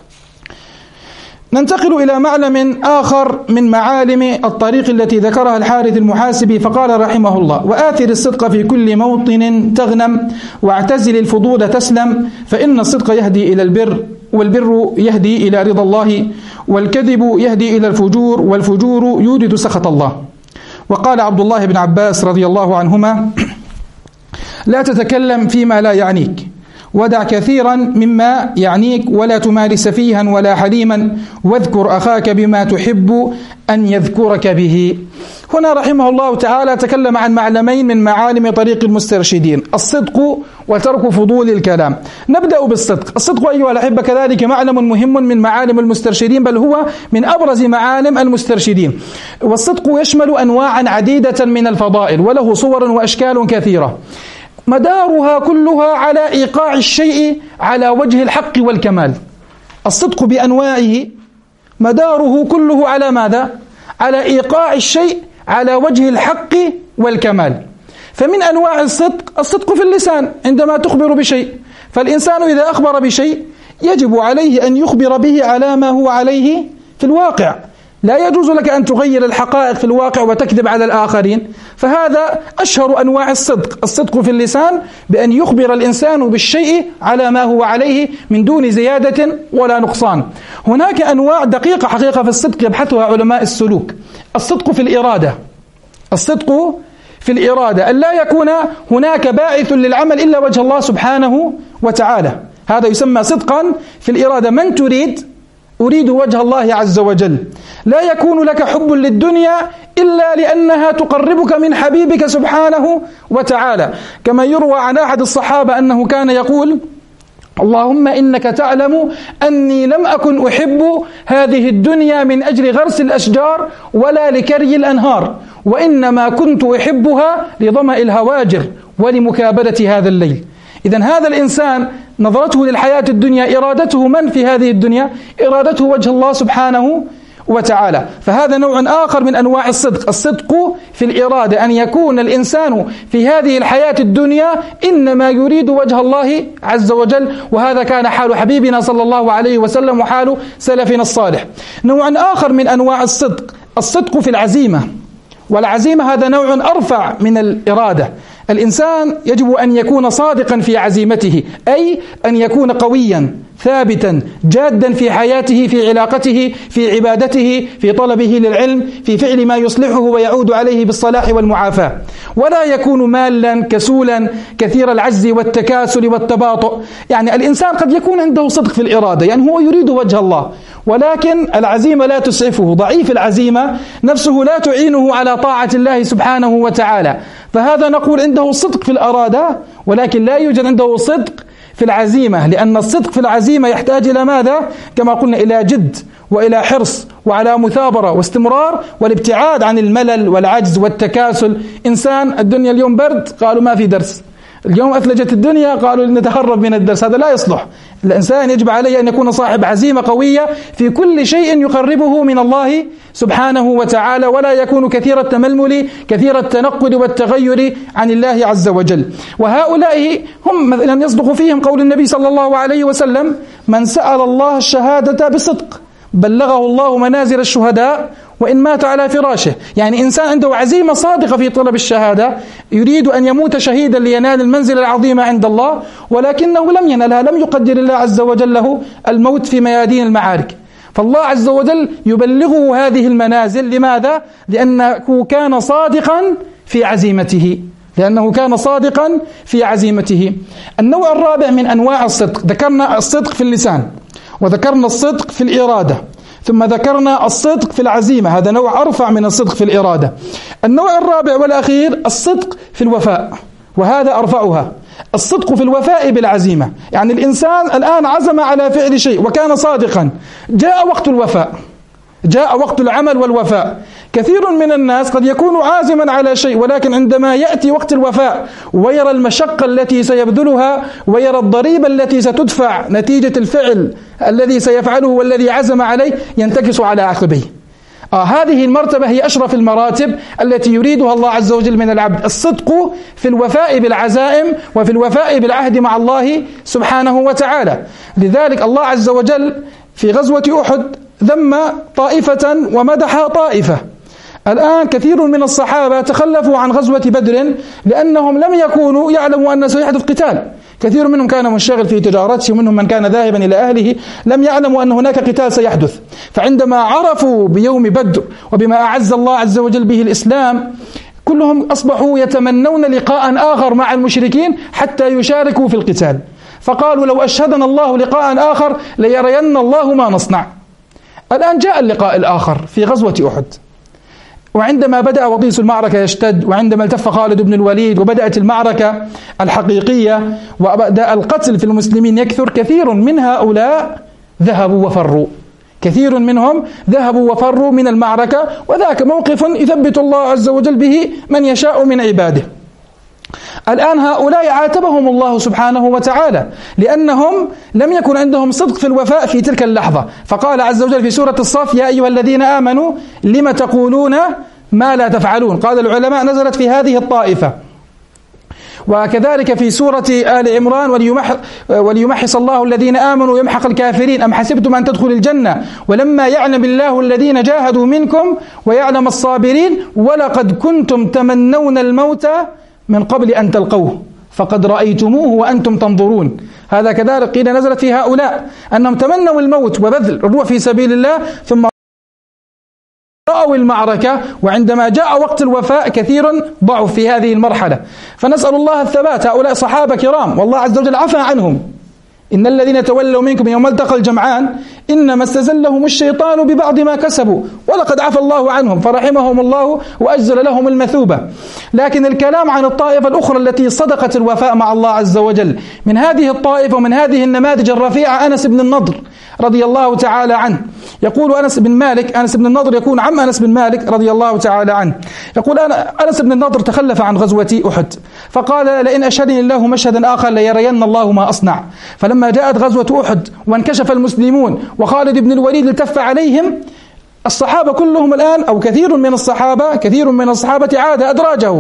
ننتقل إلى معلم آخر من معالم الطريق التي ذكرها الحارث المحاسبي، فقال رحمه الله: وآثر الصدق في كل موطن تغنم، واعتزل الفضول تسلم، فإن الصدق يهدي إلى البر، والبر يهدي إلى رضا الله، والكذب يهدي إلى الفجور، والفجور يورد سخط الله. وقال عبد الله بن عباس رضي الله عنهما: لا تتكلم فيما لا يعنيك، ودع كثيرا مما يعنيك، ولا تمارس سفيها ولا حليما، واذكر أخاك بما تحب أن يذكرك به. هنا رحمه الله تعالى تكلم عن معلمين من معالم طريق المسترشدين: الصدق وترك فضول الكلام. نبدأ بالصدق. الصدق أيها الأحبة كذلك معلم مهم من معالم المسترشدين، بل هو من أبرز معالم المسترشدين. والصدق يشمل أنواعا عديدة من الفضائل، وله صور وأشكال كثيرة، مدارها كلها على إيقاع الشيء على وجه الحق والكمال. الصدق بأنواعه مداره كله على ماذا؟ على إيقاع الشيء على وجه الحق والكمال. فمن أنواع الصدق الصدق في اللسان عندما تخبر بشيء، فالإنسان إذا أخبر بشيء يجب عليه أن يخبر به على ما هو عليه في الواقع. لا يجوز لك أن تغير الحقائق في الواقع وتكذب على الآخرين، فهذا أشهر أنواع الصدق. الصدق في اللسان بأن يخبر الإنسان بالشيء على ما هو عليه من دون زيادة ولا نقصان. هناك أنواع دقيقة حقيقة في الصدق يبحثها علماء السلوك. الصدق في الإرادة. الصدق في الإرادة أن لا يكون هناك باعث للعمل إلا وجه الله سبحانه وتعالى، هذا يسمى صدقا في الإرادة. من تريد؟ أريد وجه الله عز وجل. لا يكون لك حب للدنيا إلا لأنها تقربك من حبيبك سبحانه وتعالى، كما يروى عن أحد الصحابة أنه كان يقول: اللهم إنك تعلم أني لم أكن أحب هذه الدنيا من أجل غرس الأشجار ولا لكري الأنهار، وإنما كنت أحبها لظمأ الهواجر ولمكابدة هذا الليل. إذن هذا الإنسان نظرته للحياة الدنيا إرادته من في هذه الدنيا؟ إرادته وجه الله سبحانه وتعالى. فهذا نوع آخر من أنواع الصدق. الصدق في الإرادة أن يكون الإنسان في هذه الحياة الدنيا إنما يريد وجه الله عز وجل، وهذا كان حال حبيبنا صلى الله عليه وسلم وحال سلفنا الصالح. نوع آخر من أنواع الصدق الصدق في العزيمة. والعزيمة هذا نوع أرفع من الإرادة. الإنسان يجب أن يكون صادقا في عزيمته، أي أن يكون قويا ثابتا جادا في حياته، في علاقته، في عبادته، في طلبه للعلم، في فعل ما يصلحه ويعود عليه بالصلاح والمعافاة. ولا يكون مالا كسولا كثير العجز والتكاسل والتباطؤ. يعني الإنسان قد يكون عنده صدق في الإرادة، يعني هو يريد وجه الله، ولكن العزيمة لا تسعفه. ضعيف العزيمة نفسه لا تعينه على طاعة الله سبحانه وتعالى، فهذا نقول عنده صدق في الإرادة ولكن لا يوجد عنده صدق في العزيمة، لأن الصدق في العزيمة يحتاج إلى ماذا؟ كما قلنا إلى جد وإلى حرص وعلى مثابرة واستمرار والابتعاد عن الملل والعجز والتكاسل. إنسان الدنيا اليوم برد، قالوا ما في درس. اليوم أثلجت الدنيا، قالوا نتهرب من الدرس. هذا لا يصلح. الإنسان يجب عليه أن يكون صاحب عزيمة قوية في كل شيء يقربه من الله سبحانه وتعالى، ولا يكون كثير التململ كثير التنقل والتغير عن الله عز وجل. وهؤلاء هم مثلا يصدق فيهم قول النبي صلى الله عليه وسلم: من سأل الله الشهادة بصدق بلغه الله منازل الشهداء وإن مات على فراشه. يعني إنسان عنده عزيمة صادقة في طلب الشهادة، يريد أن يموت شهيدا لينال المنزل العظيمة عند الله، ولكنه لم ينالها، لم يقدر الله عز وجل له الموت في ميادين المعارك، فالله عز وجل يبلغه هذه المنازل. لماذا؟ لأنه كان صادقا في عزيمته، لأنه كان صادقا في عزيمته. النوع الرابع من أنواع الصدق، ذكرنا الصدق في اللسان، وذكرنا الصدق في الإرادة، ثم ذكرنا الصدق في العزيمة، هذا نوع أرفع من الصدق في الإرادة. النوع الرابع والأخير الصدق في الوفاء، وهذا أرفعها، الصدق في الوفاء بالعزيمة. يعني الإنسان الآن عزم على فعل شيء وكان صادقا، جاء وقت الوفاء، جاء وقت العمل والوفاء. كثير من الناس قد يكون عازما على شيء، ولكن عندما يأتي وقت الوفاء ويرى المشقة التي سيبذلها ويرى الضريبة التي ستدفع نتيجة الفعل الذي سيفعله والذي عزم عليه، ينتكس على عقبيه. آه هذه المرتبة هي أشرف المراتب التي يريدها الله عز وجل من العبد، الصدق في الوفاء بالعزائم وفي الوفاء بالعهد مع الله سبحانه وتعالى. لذلك الله عز وجل في غزوة أحد ذم طائفة ومدح طائفة. الآن كثير من الصحابة تخلفوا عن غزوة بدر لأنهم لم يكونوا يعلموا أن سيحدث قتال، كثير منهم كان منشغل في تجارته، ومنهم من كان ذاهبا إلى أهله، لم يعلموا أن هناك قتال سيحدث. فعندما عرفوا بيوم بدر وبما أعز الله عز وجل به الإسلام، كلهم أصبحوا يتمنون لقاء آخر مع المشركين حتى يشاركوا في القتال، فقالوا لو أشهدنا الله لقاء آخر ليرين الله ما نصنع. الآن جاء اللقاء الآخر في غزوة أحد، وعندما بدأ وطيس المعركة يشتد، وعندما التف خالد بن الوليد وبدأت المعركة الحقيقية وبدأ القتل في المسلمين يكثر، كثير من هؤلاء ذهبوا وفروا، كثير منهم ذهبوا وفروا من المعركة، وذاك موقف يثبت الله عز وجل به من يشاء من عباده. الآن هؤلاء عاتبهم الله سبحانه وتعالى لأنهم لم يكن عندهم صدق في الوفاء في تلك اللحظة، فقال عز وجل في سورة الصف: يا أيها الذين آمنوا لم تقولون ما لا تفعلون. قال العلماء نزلت في هذه الطائفة. وكذلك في سورة آل عمران: وليمح وليمحص الله الذين آمنوا ويمحق الكافرين أم حسبتم أن تدخلوا الجنة ولما يعلم الله الذين جاهدوا منكم ويعلم الصابرين ولقد كنتم تمنون الموت من قبل أن تلقوه فقد رأيتموه وأنتم تنظرون. هذا كذلك قيل نزلت في هؤلاء أنهم تمنوا الموت وبذل الروح في سبيل الله، ثم رأوا المعركة، وعندما جاء وقت الوفاء كثير ضعوا في هذه المرحلة. فنسأل الله الثبات. هؤلاء صحابة كرام والله عز وجل عفى عنهم. إن الذين تولوا منكم يوم التقى الجمعان إنما استزلهم الشيطان ببعض ما كسبوا ولقد عفى الله عنهم فرحمهم الله وأجزل لهم المثوبة. لكن الكلام عن الطائفة الأخرى التي صدقت الوفاء مع الله عز وجل، من هذه الطائفة ومن هذه النماذج الرفيعة أنس بن النضر رضي الله تعالى عنه. يقول أنس بن مالك، أنس بن النضر يكون عم أنس بن مالك رضي الله تعالى عنه، يقول أنا أنس بن النضر تخلف عن غزوة أحد فقال: لئن أشهدني الله مشهدا آخر ليرين الله ما أصنع. فلما جاءت غزوة أحد وانكشف المسلمون وخالد بن الوليد التف عليهم، الصحابة كلهم الآن أو كثير من الصحابة كثير من الصحابة عاد أدراجه،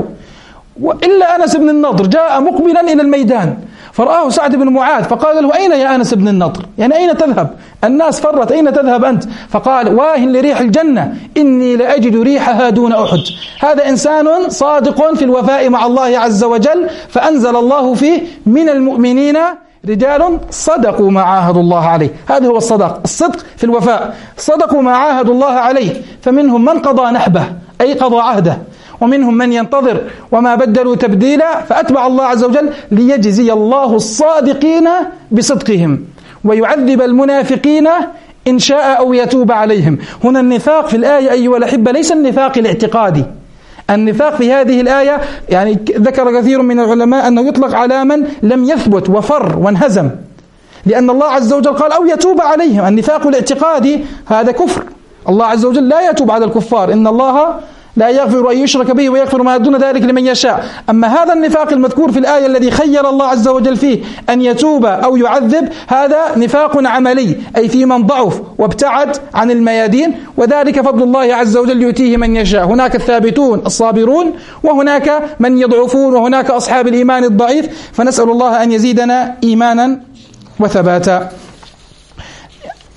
وإلا أنس بن النضر جاء مقبلا إلى الميدان فرآه سعد بن معاذ فقال له: أين يا أنس بن النضر؟ يعني أين تذهب؟ الناس فرت، أين تذهب أنت؟ فقال: واه لريح الجنة إني لأجد ريحها دون أحد. هذا إنسان صادق في الوفاء مع الله عز وجل، فأنزل الله فيه: من المؤمنين رجال صدقوا ما عاهدوا الله عليه. هذا هو الصدق، الصدق في الوفاء، صدقوا ما عاهدوا الله عليه، فمنهم من قضى نحبه أي قضى عهده، ومنهم من ينتظر وما بدلوا تبديلا، فأتبع الله عز وجل ليجزي الله الصادقين بصدقهم ويعذب المنافقين إن شاء أو يتوب عليهم. هنا النفاق في الآية أيها الأحبة ليس النفاق الاعتقادي. النفاق في هذه الآية يعني ذكر كثير من العلماء أنه يطلق على من لم يثبت وفر وانهزم، لأن الله عز وجل قال: أو يتوب عليهم. النفاق الاعتقادي هذا كفر، الله عز وجل لا يتوب على الكفار، إن الله لا يغفر أن يشرك به ويغفر ما دون ذلك لمن يشاء. أما هذا النفاق المذكور في الآية الذي خير الله عز وجل فيه أن يتوب أو يعذب، هذا نفاق عملي، أي في من ضعف وابتعد عن الميادين، وذلك فضل الله عز وجل يؤتيه من يشاء. هناك الثابتون الصابرون، وهناك من يضعفون، وهناك أصحاب الإيمان الضعيف، فنسأل الله أن يزيدنا إيمانا وثباتا.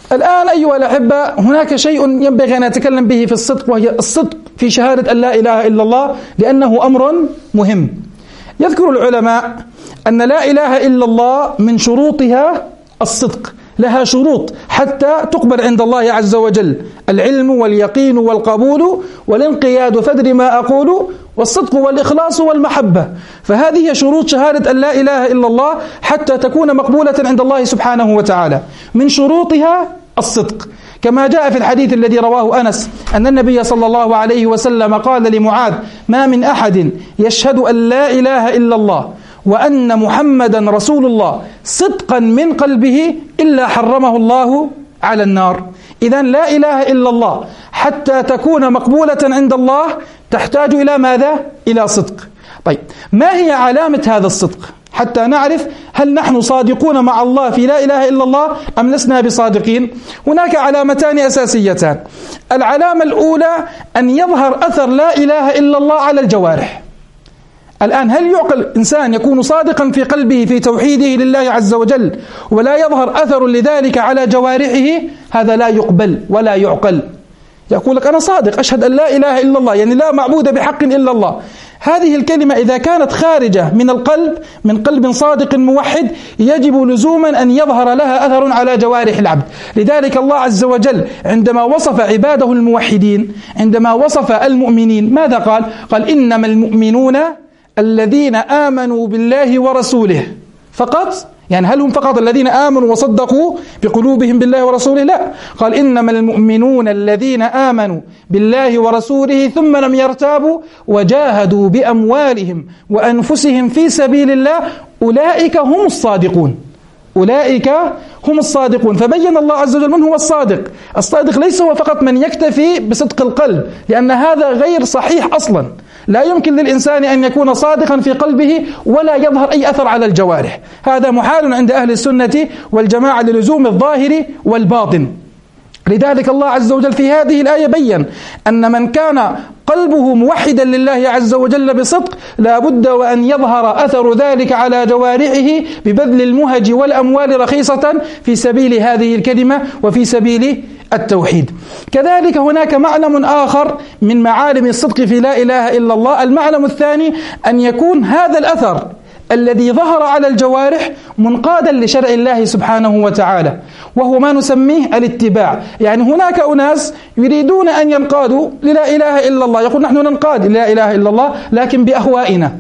الآن أيها الأحبة، هناك شيء ينبغي أن نتكلم به في الصدق، وهي الصدق في شهادة أن لا إله إلا الله، لأنه أمر مهم. يذكر العلماء أن لا إله إلا الله من شروطها الصدق، لها شروط حتى تقبل عند الله عز وجل: العلم واليقين والقبول والانقياد، فدر ما أقول، والصدق والإخلاص والمحبة. فهذه شروط شهادة أن لا إله إلا الله حتى تكون مقبولة عند الله سبحانه وتعالى. من شروطها الصدق، كما جاء في الحديث الذي رواه أنس أن النبي صلى الله عليه وسلم قال لمعاذ: ما من أحد يشهد أن لا إله إلا الله وأن محمدا رسول الله صدقا من قلبه إلا حرمه الله على النار. إذن لا إله إلا الله حتى تكون مقبولة عند الله تحتاج إلى ماذا؟ إلى صدق. طيب، ما هي علامة هذا الصدق حتى نعرف هل نحن صادقون مع الله في لا إله إلا الله أم لسنا بصادقين؟ هناك علامتان أساسيتان. العلامة الأولى أن يظهر أثر لا إله إلا الله على الجوارح. الآن هل يعقل إنسان يكون صادقا في قلبه في توحيده لله عز وجل ولا يظهر أثر لذلك على جوارحه؟ هذا لا يقبل ولا يعقل. يقول لك أنا صادق، أشهد أن لا إله إلا الله، يعني لا معبود بحق إلا الله. هذه الكلمة إذا كانت خارجة من القلب، من قلب صادق موحد، يجب لزوما أن يظهر لها أثر على جوارح العبد. لذلك الله عز وجل عندما وصف عباده الموحدين، عندما وصف المؤمنين، ماذا قال؟ قال: إنما المؤمنون الذين آمنوا بالله ورسوله فقط. يعني هل هم فقط الذين آمنوا وصدقوا بقلوبهم بالله ورسوله؟ لا، قال: إنما المؤمنون الذين آمنوا بالله ورسوله ثم لم يرتابوا وجاهدوا بأموالهم وأنفسهم في سبيل الله أولئك هم الصادقون. أولئك هم الصادقون. فبين الله عز وجل من هو الصادق. الصادق ليس هو فقط من يكتفي بصدق القلب، لأن هذا غير صحيح أصلا. لا يمكن للإنسان أن يكون صادقا في قلبه ولا يظهر أي أثر على الجوارح. هذا محال عند أهل السنة والجماعة للزوم الظاهر والباطن. لذلك الله عز وجل في هذه الآية بيّن أن من كان قلبه موحدا لله عز وجل بصدق لا بد وأن يظهر أثر ذلك على جوارحه ببذل المهج والأموال رخيصة في سبيل هذه الكلمة وفي سبيل التوحيد. كذلك هناك معلم آخر من معالم الصدق في لا إله إلا الله. المعلم الثاني أن يكون هذا الأثر الذي ظهر على الجوارح منقادا لشرع الله سبحانه وتعالى، وهو ما نسميه الاتباع. يعني هناك أناس يريدون أن ينقادوا للا إله إلا الله، يقول نحن ننقاد للا إله إلا الله لكن بأهوائنا،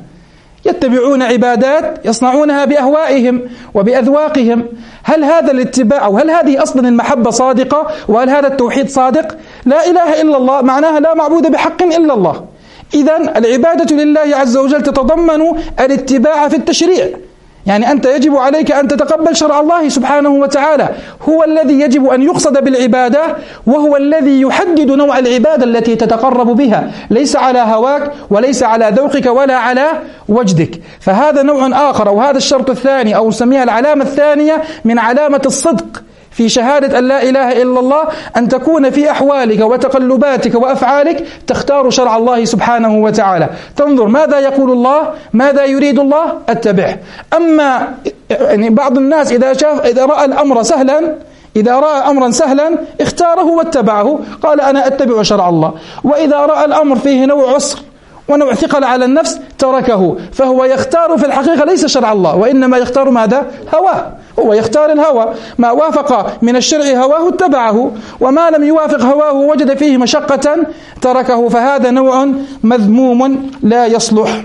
يتبعون عبادات يصنعونها بأهوائهم وبأذواقهم. هل هذا الاتباع أو هل هذه أصلا المحبة صادقة؟ وهل هذا التوحيد صادق؟ لا إله إلا الله معناها لا معبود بحق إلا الله. إذن العبادة لله عز وجل تتضمن الاتباع في التشريع. يعني أنت يجب عليك أن تتقبل شرع الله سبحانه وتعالى، هو الذي يجب أن يقصد بالعبادة، وهو الذي يحدد نوع العبادة التي تتقرب بها، ليس على هواك وليس على ذوقك ولا على وجدك. فهذا نوع آخر، أو هذا الشرط الثاني، أو نسميها العلامة الثانية من علامة الصدق في شهادة أن لا إله إلا الله، أن تكون في أحوالك وتقلباتك وأفعالك تختار شرع الله سبحانه وتعالى، تنظر ماذا يقول الله، ماذا يريد الله، اتبعه. أما يعني بعض الناس إذا شاف إذا رأى الأمر سهلا إذا رأى أمرا سهلا اختاره واتبعه، قال أنا أتبع شرع الله. وإذا رأى الأمر فيه نوع عسر ونوع ثقل على النفس تركه، فهو يختار في الحقيقة ليس شرع الله، وإنما يختار ماذا؟ هواه. هو يختار الهوى، ما وافق من الشرع هواه اتبعه، وما لم يوافق هواه وجد فيه مشقة تركه. فهذا نوع مذموم لا يصلح.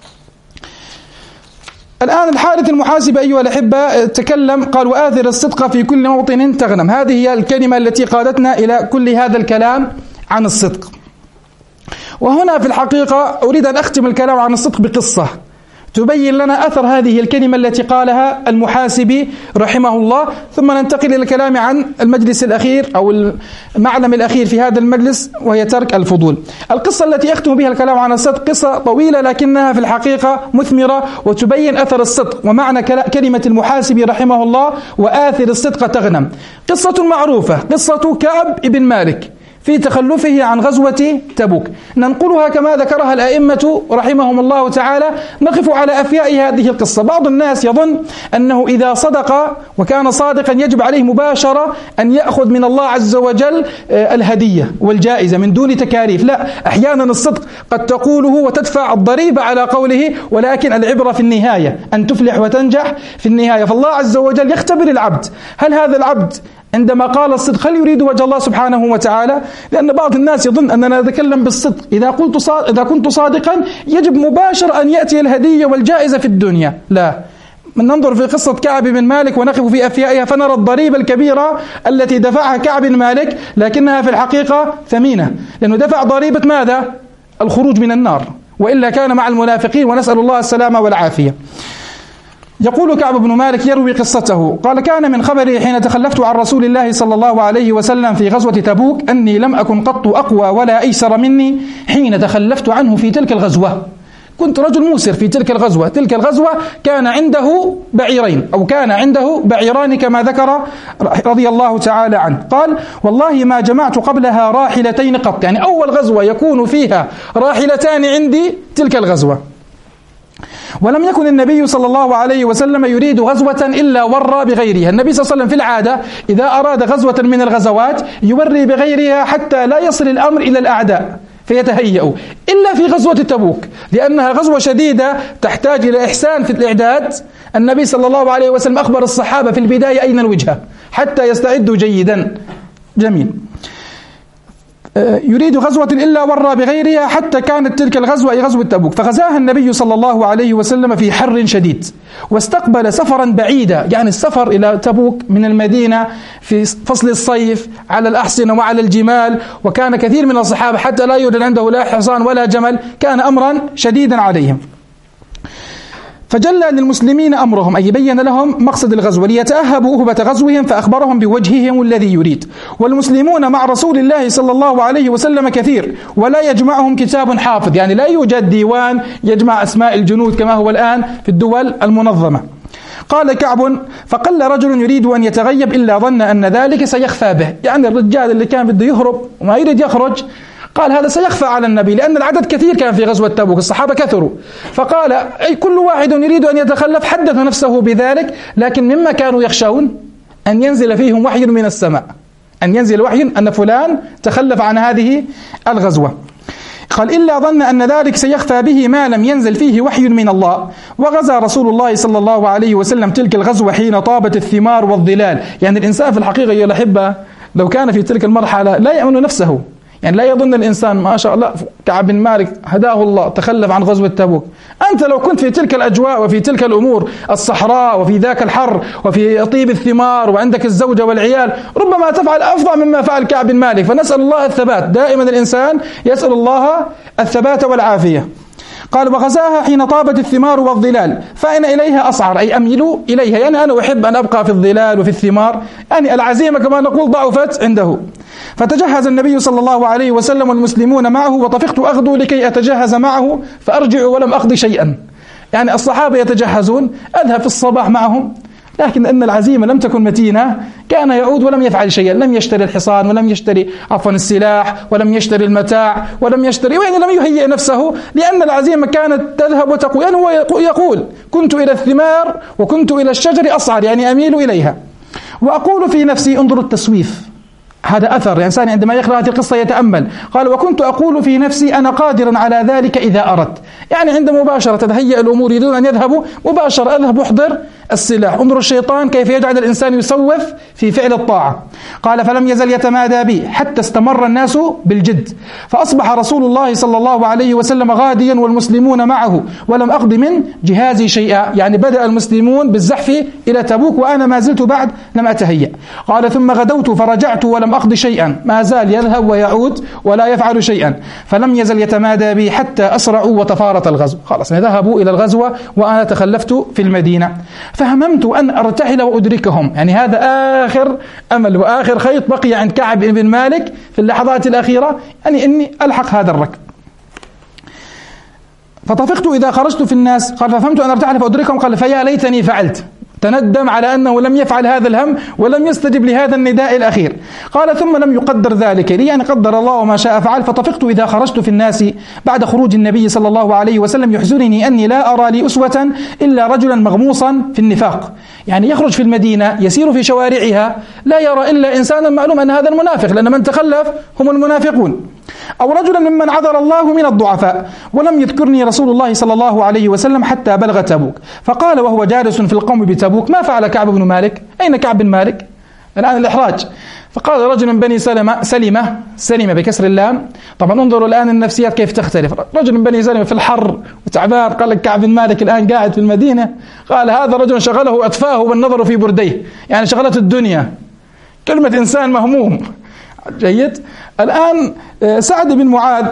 الآن الحارث المحاسب أيها الأحبة تكلم، قال: وآثر الصدق في كل موطن تغنم. هذه هي الكلمة التي قادتنا إلى كل هذا الكلام عن الصدق. وهنا في الحقيقة أريد أن أختم الكلام عن الصدق بقصة تبين لنا أثر هذه الكلمة التي قالها المحاسبي رحمه الله، ثم ننتقل إلى الكلام عن المجلس الأخير أو المعلم الأخير في هذا المجلس، وهي ترك الفضول. القصة التي أختم بها الكلام عن الصدق قصة طويلة لكنها في الحقيقة مثمرة وتبين أثر الصدق ومعنى كلمة المحاسبي رحمه الله: وآثر الصدق تغنم. قصة معروفة، قصة كعب بن مالك في تخلفه عن غزوة تبوك، ننقلها كما ذكرها الأئمة رحمهم الله تعالى، نقف على أفياء هذه القصة. بعض الناس يظن أنه إذا صدق وكان صادقا يجب عليه مباشرة أن يأخذ من الله عز وجل الهدية والجائزة من دون تكاليف. لا، أحيانا الصدق قد تقوله وتدفع الضريبة على قوله، ولكن العبرة في النهاية أن تفلح وتنجح في النهاية. فالله عز وجل يختبر العبد، هل هذا العبد عندما قال الصدق هل يريد وجه الله سبحانه وتعالى؟ لأن بعض الناس يظن أننا نتكلم بالصدق، إذا قلت صادق إذا كنت صادقا يجب مباشرة أن يأتي الهدية والجائزة في الدنيا. لا، من ننظر في قصة كعب بن مالك ونقف في أفيائها فنرى الضريبة الكبيرة التي دفعها كعب بن مالك، لكنها في الحقيقة ثمينة، لأنه دفع ضريبة ماذا؟ الخروج من النار، وإلا كان مع المنافقين، ونسأل الله السلامة والعافية. يقول كعب بن مالك يروي قصته قال: كان من خبري حين تخلفت عن رسول الله صلى الله عليه وسلم في غزوة تبوك أني لم أكن قط أقوى ولا أيسر مني حين تخلفت عنه في تلك الغزوة. كنت رجل موسر في تلك الغزوة. تلك الغزوة كان عنده بعيرين أو كان عنده بعيران كما ذكر رضي الله تعالى عنه. قال: والله ما جمعت قبلها راحلتين قط، يعني أول غزوة يكون فيها راحلتان عندي تلك الغزوة. ولم يكن النبي صلى الله عليه وسلم يريد غزوة إلا ورى بغيرها. النبي صلى الله عليه وسلم في العادة إذا أراد غزوة من الغزوات يوري بغيرها حتى لا يصل الأمر إلى الأعداء فيتهيئوا، إلا في غزوة تبوك لأنها غزوة شديدة تحتاج إلى إحسان في الإعداد. النبي صلى الله عليه وسلم أخبر الصحابة في البداية أين الوجهة حتى يستعدوا جيدا. جميل. يريد غزوة إلا ورى بغيرها حتى كانت تلك الغزوة أي غزوة تبوك، فغزاها النبي صلى الله عليه وسلم في حر شديد، واستقبل سفرا بعيدا، يعني السفر إلى تبوك من المدينة في فصل الصيف على الأحصنة وعلى الجمال، وكان كثير من الصحابة حتى لا يوجد عنده لا حصان ولا جمل، كان أمرا شديدا عليهم. فجلى للمسلمين أمرهم أي بين لهم مقصد الغزوة ليتأهبوا أهبة غزوهم، فأخبرهم بوجههم الذي يريد. والمسلمون مع رسول الله صلى الله عليه وسلم كثير، ولا يجمعهم كتاب حافظ، يعني لا يوجد ديوان يجمع أسماء الجنود كما هو الآن في الدول المنظمة. قال كعب: فقل رجل يريد أن يتغيب إلا ظن أن ذلك سيخفى به، يعني الرجال اللي كان بده يهرب وما يريد يخرج قال هذا سيخفى على النبي، لأن العدد كثير كان في غزوة تبوك، الصحابة كثروا، فقال أي كل واحد يريد أن يتخلف حدث نفسه بذلك، لكن مما كانوا يخشون أن ينزل فيهم وحي من السماء، أن ينزل وحي أن فلان تخلف عن هذه الغزوة. قال: إلا ظن أن ذلك سيخفى به ما لم ينزل فيه وحي من الله. وغزا رسول الله صلى الله عليه وسلم تلك الغزوة حين طابت الثمار والظلال. يعني الإنسان في الحقيقة يا الأحبة لو كان في تلك المرحلة لا يأمن نفسه، يعني لا يظن الإنسان ما شاء الله كعب بن مالك هداه الله تخلف عن غزوة تبوك. أنت لو كنت في تلك الأجواء وفي تلك الأمور الصحراء وفي ذاك الحر وفي طيب الثمار وعندك الزوجة والعيال ربما تفعل أفضل مما فعل كعب بن مالك. فنسأل الله الثبات، دائما الإنسان يسأل الله الثبات والعافية. قال: وغزاها حين طابت الثمار والظلال فإن إليها أصعر، أي أميل إليها، يعني أنا أحب أن أبقى في الظلال وفي الثمار، يعني العزيمة كما نقول ضعفت عنده. فتجهز النبي صلى الله عليه وسلم والمسلمون معه، وطفقت أغدو لكي أتجهز معه فأرجع ولم أقضي شيئا. يعني الصحابة يتجهزون، أذهب في الصباح معهم، لكن أن العزيمة لم تكن متينة، كان يعود ولم يفعل شيئا، لم يشتري الحصان ولم يشتري عفوا السلاح ولم يشتري المتاع ولم يشتري، يعني لم يهيئ نفسه، لأن العزيمة كانت تذهب وتقول. يعني هو يقول: كنت إلى الثمار وكنت إلى الشجر أصعد، يعني أميل إليها. وأقول في نفسي، انظر التسويف، هذا أثر الإنسان عندما يقرأ هذه القصة يتأمل. قال: وكنت أقول في نفسي أنا قادر على ذلك إذا أردت، يعني عند مباشرة تتهيأ الأمور يريدون أن يذهبوا مباشرة أذهب أحضر السلاح. انظر الشيطان كيف يجعل الإنسان يسوف في فعل الطاعة. قال: فلم يزل يتمادى بي حتى استمر الناس بالجد، فأصبح رسول الله صلى الله عليه وسلم غاديا والمسلمون معه، ولم أقض من جهازي شيئا، يعني بدأ المسلمون بالزحف إلى تبوك وأنا ما زلت بعد لم أتهيأ. قال: ثم غدوت فرجعت ولم أقض شيئا، ما زال يذهب ويعود ولا يفعل شيئا. فلم يزل يتمادى بي حتى أسرعوا وتفارت الغزو، خلاص ذهبوا إلى الغزوة وأنا تخلفت في المدينة. فهممت أن أرتحل وأدركهم، يعني هذا آخر أمل وآخر خيط بقي عند كعب بن مالك في اللحظات الأخيرة، يعني إني ألحق هذا الركب. فطفقت إذا خرجت في الناس، قال: ففهمت أن أرتحل فأدركهم، قال: فيا ليتني فعلت. تندم على أنه لم يفعل هذا الهم ولم يستجب لهذا النداء الأخير. قال ثم لم يقدر ذلك لي، يعني قدر الله وما شاء فعل. فطفقت إذا خرجت في الناس بعد خروج النبي صلى الله عليه وسلم يحزنني أني لا أرى لي أسوة إلا رجلا مغموصا في النفاق، يعني يخرج في المدينة يسير في شوارعها لا يرى إلا إنسانا معلوم أن هذا المنافق، لأن من تخلف هم المنافقون، أو رجلا ممن عذر الله من الضعفاء. ولم يذكرني رسول الله صلى الله عليه وسلم حتى بلغ تبوك. فقال وهو جالس في القوم بتبوك ما فعل كعب بن مالك؟ أين كعب بن مالك؟ الآن الإحراج. فقال رجل من بني سلمة، سلمة سلمة بكسر اللام. طبعا انظروا الآن النفسيات كيف تختلف. رجل من بني سلمة في الحر وتعبان، قال لك كعب بن مالك الآن قاعد في المدينة. قال هذا رجل شغله أطفاه والنظر في برديه، يعني شغلته الدنيا، كلمة إنسان مهموم. جيد. الآن سعد بن معاذ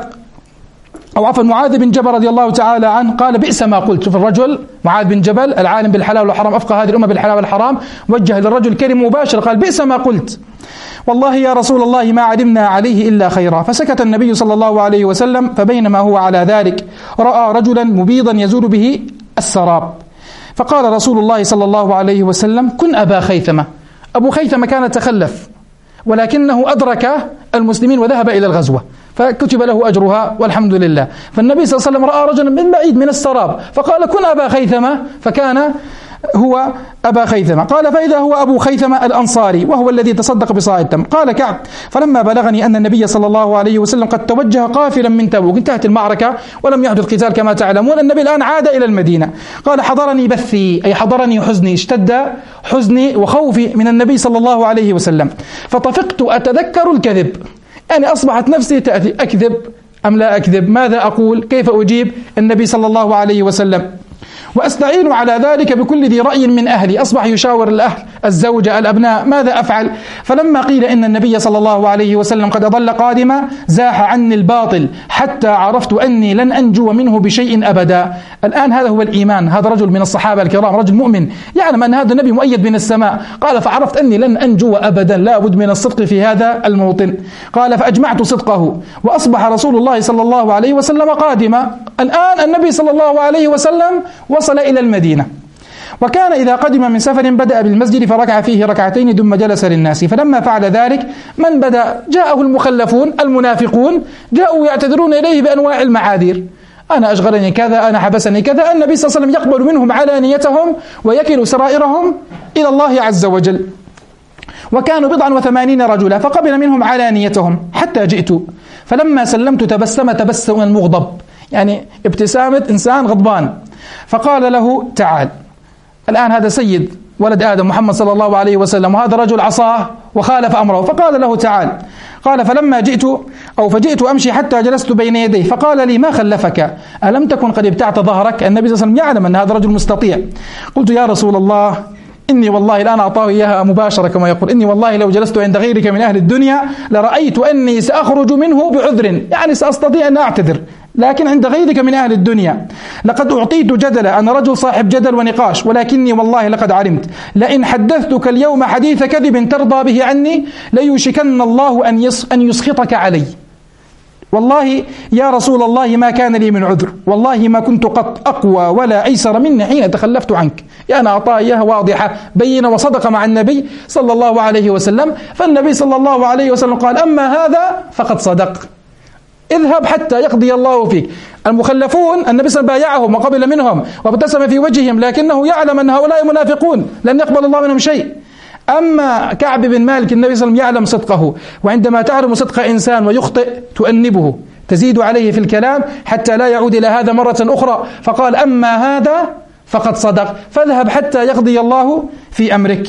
أو عفوا معاذ بن جبل رضي الله تعالى عنه قال بئس ما قلت. في الرجل معاذ بن جبل العالم بالحلال والحرام، أفقه هذه الأمة بالحلال والحرام، وجه للرجل كلمة مباشرة قال بئس ما قلت، والله يا رسول الله ما علمنا عليه إلا خيرا. فسكت النبي صلى الله عليه وسلم. فبينما هو على ذلك رأى رجلا مبيضا يزول به السراب، فقال رسول الله صلى الله عليه وسلم كن أبا خيثمة. أبو خيثمة كان تخلف ولكنه أدرك المسلمين وذهب إلى الغزوة فكتب له أجرها والحمد لله. فالنبي صلى الله عليه وسلم رأى رجلا من بعيد من السراب فقال كن أبا خيثمة، فكان هو أبا خيثمة. قال فإذا هو أبو خيثمة الأنصاري وهو الذي تصدق بصاع التمر. قال كعب فلما بلغني أن النبي صلى الله عليه وسلم قد توجه قافلا من تبوك، انتهت المعركة ولم يحدث قتال كما تعلمون، النبي الآن عاد إلى المدينة. قال حضرني بثي، أي حضرني حزني، اشتد حزني وخوفي من النبي صلى الله عليه وسلم. فطفقت أتذكر الكذب، يعني أصبحت نفسي تأتي أكذب أم لا أكذب، ماذا أقول، كيف أجيب النبي صلى الله عليه وسلم، وأستعين على ذلك بكل ذي رأي من أهلي. أصبح يشاور الأهل، الزوجة، الأبناء، ماذا أفعل. فلما قيل إن النبي صلى الله عليه وسلم قد أضل قادما زاح عني الباطل حتى عرفت أني لن أنجو منه بشيء أبدا. الآن هذا هو الإيمان، هذا رجل من الصحابة الكرام، رجل مؤمن يعلم أن هذا النبي مؤيد من السماء. قال فعرفت أني لن أنجو أبدا، لا بد من الصدق في هذا الموطن. قال فأجمعت صدقه وأصبح رسول الله صلى الله عليه وسلم قادما. الآن النبي صلى الله عليه وسلم وصل إلى المدينة، وكان إذا قدم من سفر بدأ بالمسجد فركع فيه ركعتين ثم جلس للناس. فلما فعل ذلك من بدأ جاءه المخلفون المنافقون، جاءوا يعتذرون إليه بأنواع المعاذير، أنا أشغلني كذا، أنا حبسني كذا. النبي صلى الله عليه وسلم يقبل منهم علانيتهم ويكل سرائرهم إلى الله عز وجل. وكانوا بضعا وثمانين رجلا فقبل منهم علانيتهم حتى جئت. فلما سلمت تبسم تبسما مغضب، يعني ابتسامة إنسان غضبان. فقال له تعال. الآن هذا سيد ولد آدم محمد صلى الله عليه وسلم، وهذا رجل عصاه وخالف أمره، فقال له تعال. قال فلما جئت أو فجئت أمشي حتى جلست بين يديه فقال لي ما خلفك، ألم تكن قد ابتعت ظهرك؟ النبي صلى الله عليه وسلم يعلم أن هذا رجل مستطيع. قلت يا رسول الله إني والله الآن أعطاه إياها مباشرة كما يقول، إني والله لو جلست عند غيرك من أهل الدنيا لرأيت أني سأخرج منه بعذر، يعني سأستطيع أن أعتذر، لكن عند غيرك من أهل الدنيا لقد أعطيت جدلا، أنا رجل صاحب جدل ونقاش، ولكني والله لقد علمت لئن حدثتك اليوم حديث كذب ترضى به عني ليوشكن الله أن أن يسخطك علي. والله يا رسول الله ما كان لي من عذر، والله ما كنت قط أقوى ولا أيسر مني حين تخلفت عنك. يعني أعطاه إياها واضحة بينة وصدق مع النبي صلى الله عليه وسلم. فالنبي صلى الله عليه وسلم قال أما هذا فقد صدق، اذهب حتى يقضي الله فيك. المخلفون النبي صلى الله عليه وسلم بايعهم وقبل منهم وابتسم في وجههم، لكنه يعلم أن هؤلاء منافقون لن يقبل الله منهم شيء. أما كعب بن مالك النبي صلى الله عليه وسلم يعلم صدقه، وعندما تعلم صدق إنسان ويخطئ تؤنبه، تزيد عليه في الكلام حتى لا يعود إلى هذا مرة أخرى. فقال أما هذا فقد صدق، فاذهب حتى يقضي الله في أمرك.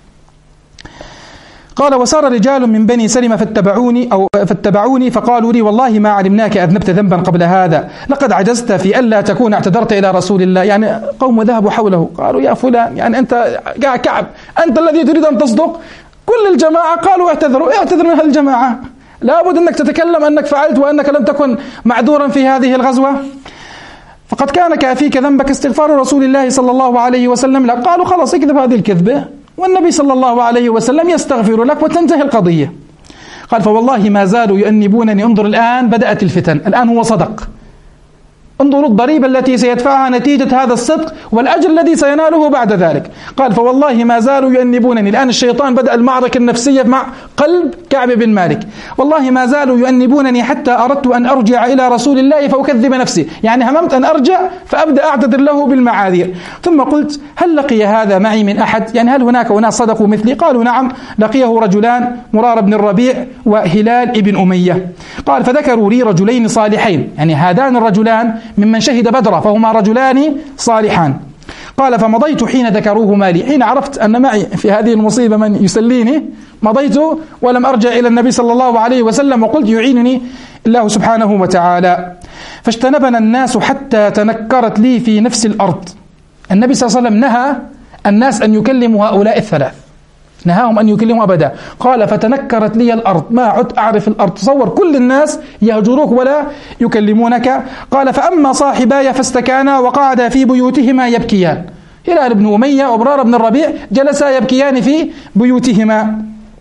قال وسار رجال من بني سلمة فاتبعوني أو فاتبعوني فقالوا لي والله ما علمناك أذنبت ذنبا قبل هذا، لقد عجزت في ألا تكون اعتذرت إلى رسول الله. يعني قوم ذهبوا حوله قالوا يا فلان، يعني أنت كعب أنت الذي تريد أن تصدق، كل الجماعة قالوا اعتذروا، اعتذر من هالجماعة، لابد أنك تتكلم أنك فعلت وأنك لم تكن معذورا في هذه الغزوة، فقد كان كافيك ذنبك استغفار رسول الله صلى الله عليه وسلم لك. قالوا خلاص اكذب هذه الكذبة والنبي صلى الله عليه وسلم يستغفر لك وتنتهي القضية. قال فوالله ما زالوا يؤنبونني، انظر الآن بدأت الفتن، الآن هو صدق، انظروا الضريبة التي سيدفعها نتيجة هذا الصدق والأجر الذي سيناله بعد ذلك. قال فوالله ما زالوا يؤنبونني. الآن الشيطان بدأ المعركة النفسية مع قلب كعب بن مالك. والله ما زالوا يؤنبونني حتى أردت أن أرجع إلى رسول الله فأكذب نفسي، يعني هممت أن أرجع فأبدأ أعتذر له بالمعاذير. ثم قلت هل لقي هذا معي من أحد؟ يعني هل هناك أناس صدقوا مثلي؟ قالوا نعم، لقيه رجلان، مرار بن الربيع وهلال بن أمية. قال فذكروا لي رجلين صالحين، يعني هذان الرجلان ممن شهد بدرا فهما رجلان صالحان. قال فمضيت حين ذكروهما لي، حين عرفت أن معي في هذه المصيبة من يسليني مضيت ولم أرجع إلى النبي صلى الله عليه وسلم، وقلت يعينني الله سبحانه وتعالى. فاجتنبنا الناس حتى تنكرت لي في نفس الأرض. النبي صلى الله عليه وسلم نهى الناس أن يكلموا هؤلاء الثلاث، نهاهم أن يكلموا أبدا. قال فتنكرت لي الأرض، ما عدت أعرف الأرض. تصور كل الناس يهجروك ولا يكلمونك. قال فأما صاحباي فاستكانا وقعدا في بيوتهما يبكيان. هلال بن أمية ومرار بن الربيع جلسا يبكيان في بيوتهما.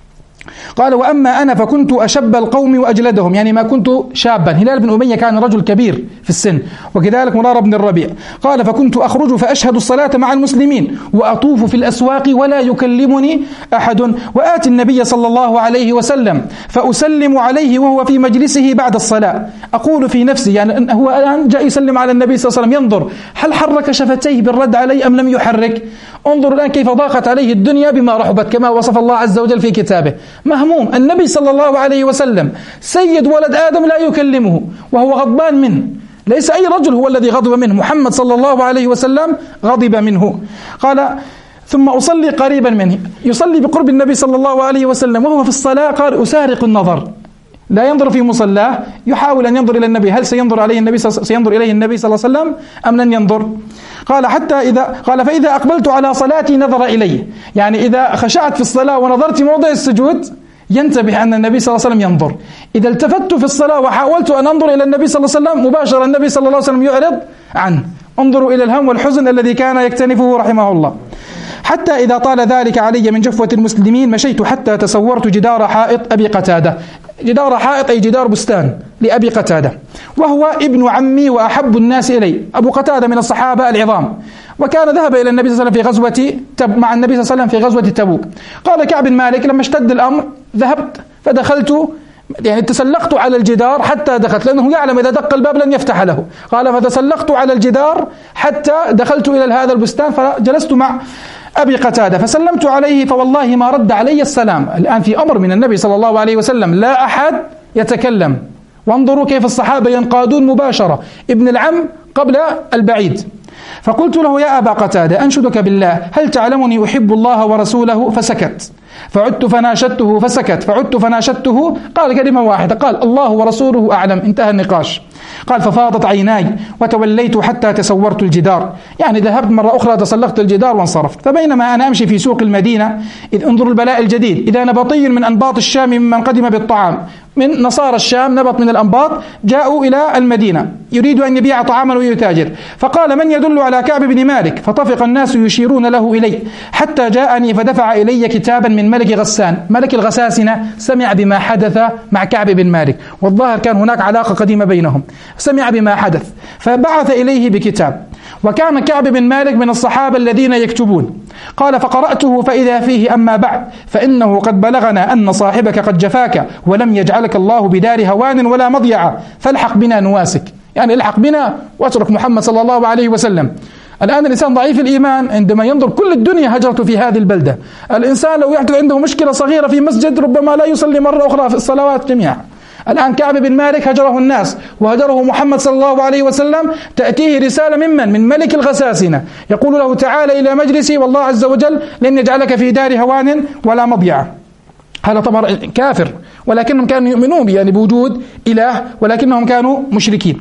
قال وأما أنا فكنت أشب القوم وأجلدهم، يعني ما كنت شابا. هلال بن أمية كان رجل كبير في السن، وكذلك مرار بن الربيع. قال فكنت أخرج فأشهد الصلاة مع المسلمين وأطوف في الأسواق ولا يكلمني أحد، وآتي النبي صلى الله عليه وسلم فأسلم عليه وهو في مجلسه بعد الصلاة. أقول في نفسي يعني هو الآن جاء يسلم على النبي صلى الله عليه وسلم، ينظر هل حرك شفتيه بالرد علي أم لم يحرك. انظر الآن كيف ضاقت عليه الدنيا بما رحبت، كما وصف الله عز وجل في كتابه. مهموم، النبي صلى الله عليه وسلم سيد ولد آدم لا يكلمه وهو غضبان منه. ليس أي رجل هو الذي غضب منه، محمد صلى الله عليه وسلم غضب منه. قال ثم أصلي قريبا منه، يصلي بقرب النبي صلى الله عليه وسلم وهو في الصلاة. قال أسارق النظر، لا ينظر في مصلاه، يحاول أن ينظر إلى النبي، هل سينظر عليه النبي سينظر إليه النبي صلى الله عليه وسلم أم لن ينظر. قال حتى إذا قال فإذا أقبلت على صلاتي نظر إليه، يعني إذا خشعت في الصلاة ونظرت موضع السجود ينتبه أن النبي صلى الله عليه وسلم ينظر. إذا التفت في الصلاة وحاولت أن أنظر إلى النبي صلى الله عليه وسلم مباشرة النبي صلى الله عليه وسلم يعرض عنه. انظروا إلى الهم والحزن الذي كان يكتنفه رحمه الله. حتى إذا طال ذلك علي من جفوة المسلمين مشيت حتى تصورت جدار حائط أبي قتادة. جدار حائط أي جدار بستان لأبي قتادة، وهو ابن عمي وأحب الناس إلي. أبو قتادة من الصحابة العظام، وكان ذهب إلى النبي صلى الله عليه وسلم في غزوة تب مع النبي صلى الله عليه وسلم في غزوة تبوك. قال كعب بن مالك لما اشتد الأمر ذهبت فدخلت، يعني تسلقت على الجدار حتى دخلت، لأنه يعلم إذا دق الباب لن يفتح له. قال فتسلقت على الجدار حتى دخلت إلى هذا البستان، فجلست مع أبي قتادة فسلمت عليه فوالله ما رد علي السلام. الآن في أمر من النبي صلى الله عليه وسلم، لا أحد يتكلم. وانظروا كيف الصحابة ينقادون مباشرة، ابن العم قبل البعيد. فقلت له يا أبا قتادة أنشدك بالله هل تعلمني أحب الله ورسوله؟ فسكت. فعدت فناشدته فسكت. فعدت فناشدته قال كلمة واحدة، قال الله ورسوله أعلم. انتهى النقاش. قال ففاضت عيناي وتوليت حتى تسورت الجدار، يعني ذهبت مرة أخرى تسلقت الجدار وانصرفت. فبينما أنا أمشي في سوق المدينة إذ انظر البلاء الجديد، إذا نبطي من أنباط الشام ممن قدم بالطعام من نصارى الشام، نبط من الأنباط جاءوا إلى المدينة يريد أن يبيع طعاما ويتاجر. فقال من يدل على كعب بن مالك؟ فطفق الناس يشيرون له إلي حتى جاءني فدفع إلي كتابا من ملك غسان. ملك الغساسنة سمع بما حدث مع كعب بن مالك، والظاهر كان هناك علاقة قديمة بينهم، سمع بما حدث فبعث إليه بكتاب. وكان كعب بن مالك من الصحابة الذين يكتبون. قال فقرأته فإذا فيه أما بعد فإنه قد بلغنا أن صاحبك قد جفاك ولم يجعلك الله بدار هوان ولا مضيعة، فالحق بنا نواسك، يعني الحق بنا واترك محمد صلى الله عليه وسلم. الآن الإنسان ضعيف الإيمان عندما ينظر كل الدنيا هجرته في هذه البلدة. الإنسان لو يحدث عنده مشكلة صغيرة في مسجد ربما لا يصلي مرة أخرى في الصلوات جميعا. الآن كعب بن مالك هجره الناس وهجره محمد صلى الله عليه وسلم، تأتيه رسالة ممن؟ من ملك الغساسنة يقول له تعالى إلى مجلسي والله عز وجل لن يجعلك في دار هوان ولا مضيعة. هذا طبعا كافر، ولكنهم كانوا يؤمنون يعني بوجود إله، ولكنهم كانوا مشركين.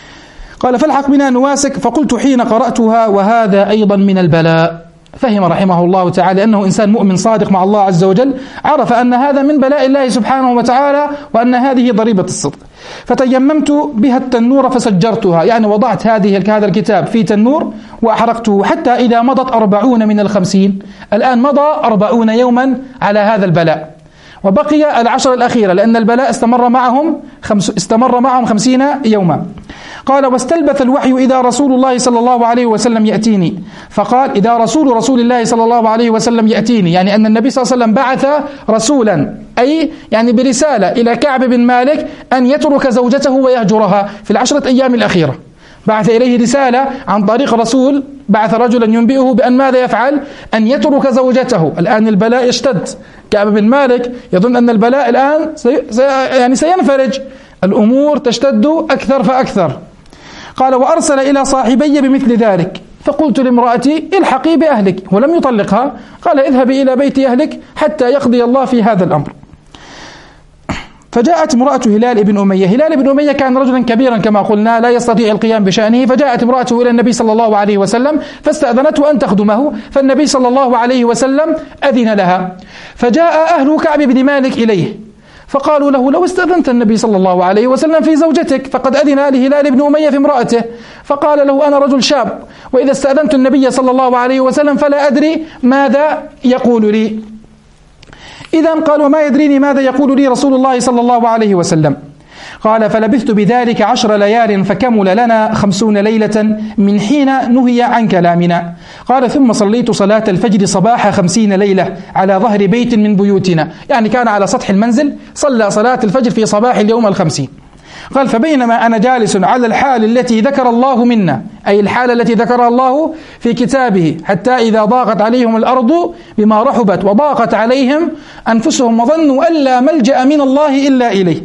قال فالحق بنا نواسك. فقلت حين قرأتها وهذا أيضا من البلاء. فهم رحمه الله تعالى أنه إنسان مؤمن صادق مع الله عز وجل، عرف أن هذا من بلاء الله سبحانه وتعالى وأن هذه ضريبة الصدق. فتيممت بها التنور فسجرتها، يعني وضعت هذه هذا الكتاب في تنور وأحرقته حتى إذا مضت أربعون من الخمسين. الآن مضى أربعون يوما على هذا البلاء، وبقي العشر الأخيرة لأن البلاء استمر معهم خمس استمر معهم خمسين يوما. قال واستلبث الوحي إذا رسول الله صلى الله عليه وسلم يأتيني، فقال إذا رسول رسول الله صلى الله عليه وسلم يأتيني، يعني أن النبي صلى الله عليه وسلم بعث رسولا، أي يعني برسالة إلى كعب بن مالك أن يترك زوجته ويهجرها في العشرة أيام الأخيرة. بعث إليه رسالة عن طريق رسول، بعث رجلا ينبئه بأن ماذا يفعل؟ أن يترك زوجته. الآن البلاء يشتد، كعب بن مالك يظن أن البلاء الآن سي يعني سينفرج، الأمور تشتد أكثر فأكثر. قال وأرسل إلى صاحبي بمثل ذلك، فقلت لامرأتي الحقي بأهلك، ولم يطلقها، قال اذهبي إلى بيت أهلك حتى يقضي الله في هذا الأمر. فجاءت امرأة هلال بن أمية، هلال بن أمية كان رجلا كبيرا كما قلنا لا يستطيع القيام بشأنه، فجاءت امرأته إلى النبي صلى الله عليه وسلم فاستأذنته أن تخدمه، فالنبي صلى الله عليه وسلم أذن لها. فجاء أهل كعب بن مالك إليه فقالوا له لو استأذنت النبي صلى الله عليه وسلم في زوجتك، فقد أذن لهلال بن أمية في امرأته. فقال له أنا رجل شاب، وإذا استأذنت النبي صلى الله عليه وسلم فلا أدري ماذا يقول لي. إذن قال وما يدريني ماذا يقول لي رسول الله صلى الله عليه وسلم. قال فلبثت بذلك عشر ليال فكمل لنا خمسون ليلة من حين نهي عن كلامنا. قال ثم صليت صلاة الفجر صباح خمسين ليلة على ظهر بيت من بيوتنا، يعني كان على سطح المنزل صلى صلاة الفجر في صباح اليوم الخمسين. قال فبينما أنا جالس على الحال التي ذكر الله منا، أي الحالة التي ذكرها الله في كتابه، حتى إذا ضاقت عليهم الأرض بما رحبت وضاقت عليهم أنفسهم وظنوا أن لا ملجأ من الله إلا إليه،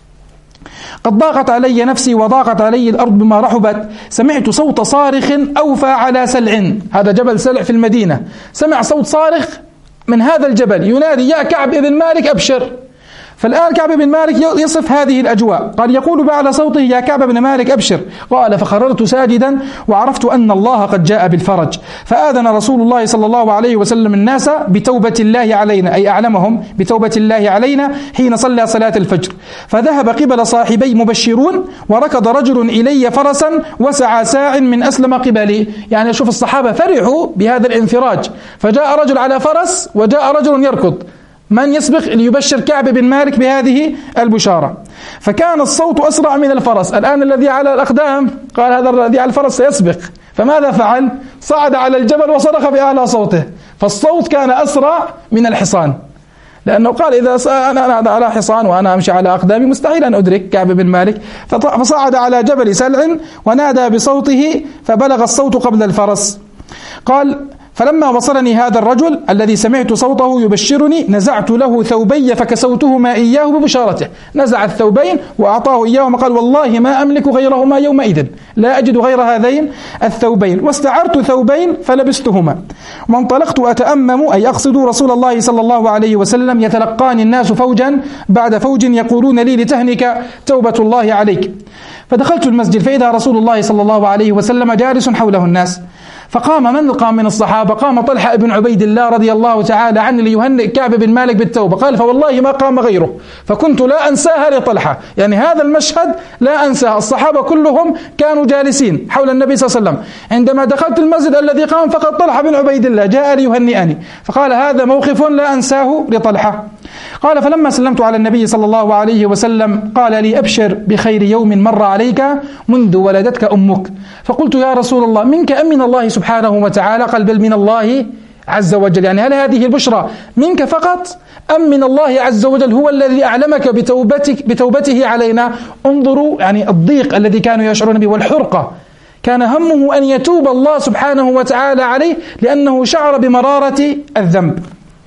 قد ضاقت علي نفسي وضاقت علي الأرض بما رحبت، سمعت صوت صارخ أوفى على سلع، هذا جبل سلع في المدينة، سمع صوت صارخ من هذا الجبل ينادي يا كعب بن مالك أبشر. فالآن كعب بن مالك يصف هذه الأجواء، قال يقول بعد صوته يا كعب بن مالك أبشر. قال فخررت ساجدا وعرفت أن الله قد جاء بالفرج، فآذن رسول الله صلى الله عليه وسلم الناس بتوبة الله علينا، أي أعلمهم بتوبة الله علينا حين صلى صلاة الفجر. فذهب قبل صاحبي مبشرون، وركض رجل إلي فرسا وسعى ساع من أسلم قبلي، يعني شوف الصحابة فرحوا بهذا الانفراج، فجاء رجل على فرس وجاء رجل يركض، من يسبق ليبشر كعب بن مالك بهذه البشارة. فكان الصوت أسرع من الفرس، الآن الذي على الأقدام قال هذا الذي على الفرس سيسبق، فماذا فعل؟ صعد على الجبل وصرخ بأعلى صوته، فالصوت كان أسرع من الحصان، لأنه قال إذا أنا على حصان وأنا أمشي على أقدامي مستحيل أن أدرك كعب بن مالك، فصعد على جبل سلع ونادى بصوته فبلغ الصوت قبل الفرس. قال فلما وصلني هذا الرجل الذي سمعت صوته يبشرني نزعت له ثوبي فكسوتهما إياه ببشارته، نزع الثوبين وأعطاه إياهما، قال والله ما أملك غيرهما يومئذ، لا أجد غير هذين الثوبين، واستعرت ثوبين فلبستهما، وانطلقت أتأمم أي أقصد رسول الله صلى الله عليه وسلم، يتلقاني الناس فوجا بعد فوج يقولون لي لتهنك توبة الله عليك. فدخلت المسجد فإذا رسول الله صلى الله عليه وسلم جالس حوله الناس، فقام من قام من الصحابة؟ قام طلحة بن عبيد الله رضي الله تعالى عنه ليهنئ كعب بن مالك بالتوبة. قال فوالله ما قام غيره، فكنت لا أنساها لطلحة، يعني هذا المشهد لا أنساه. الصحابة كلهم كانوا جالسين حول النبي صلى الله عليه وسلم، عندما دخلت المسجد الذي قام فقط طلحة بن عبيد الله جاء ليهنئني، فقال هذا موقف لا أنساه لطلحة. قال فلما سلمت على النبي صلى الله عليه وسلم قال لي أبشر بخير يوم مر عليك منذ ولدتك أمك. فقلت يا رسول الله منك أم من الله سبحانه وتعالى؟ قال بل من الله عز وجل، يعني هل هذه البشرى منك فقط أم من الله عز وجل؟ هو الذي أعلمك بتوبتك بتوبته علينا. انظروا يعني الضيق الذي كانوا يشعرون به والحرقة، كان همه أن يتوب الله سبحانه وتعالى عليه لأنه شعر بمرارة الذنب.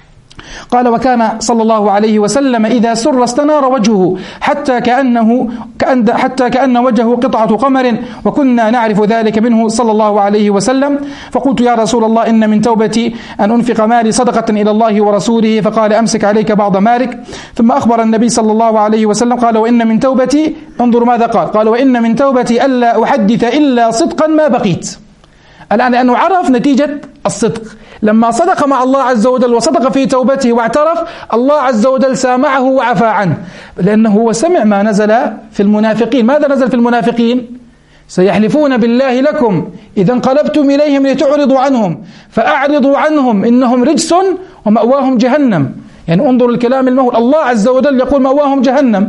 قال وكان صلى الله عليه وسلم إذا سر استنار وجهه حتى كأنه كأن حتى كأن وجهه قطعة قمر، وكنا نعرف ذلك منه صلى الله عليه وسلم. فقلت يا رسول الله إن من توبتي أن أنفق مالي صدقة إلى الله ورسوله، فقال أمسك عليك بعض مالك. ثم أخبر النبي صلى الله عليه وسلم قال وإن من توبتي، انظر ماذا قال، قال وإن من توبتي ألا أحدث إلا صدقا ما بقيت. الآن لأنه عرف نتيجة الصدق، لما صدق مع الله عز وجل وصدق في توبته واعترف، الله عز وجل سامعه وعفى عنه، لأنه هو سمع ما نزل في المنافقين. ماذا نزل في المنافقين؟ سيحلفون بالله لكم إذا انقلبتم إليهم لتعرضوا عنهم فأعرضوا عنهم إنهم رجس ومأواهم جهنم. يعني انظروا الكلام المهول، الله عز وجل يقول مأواهم جهنم،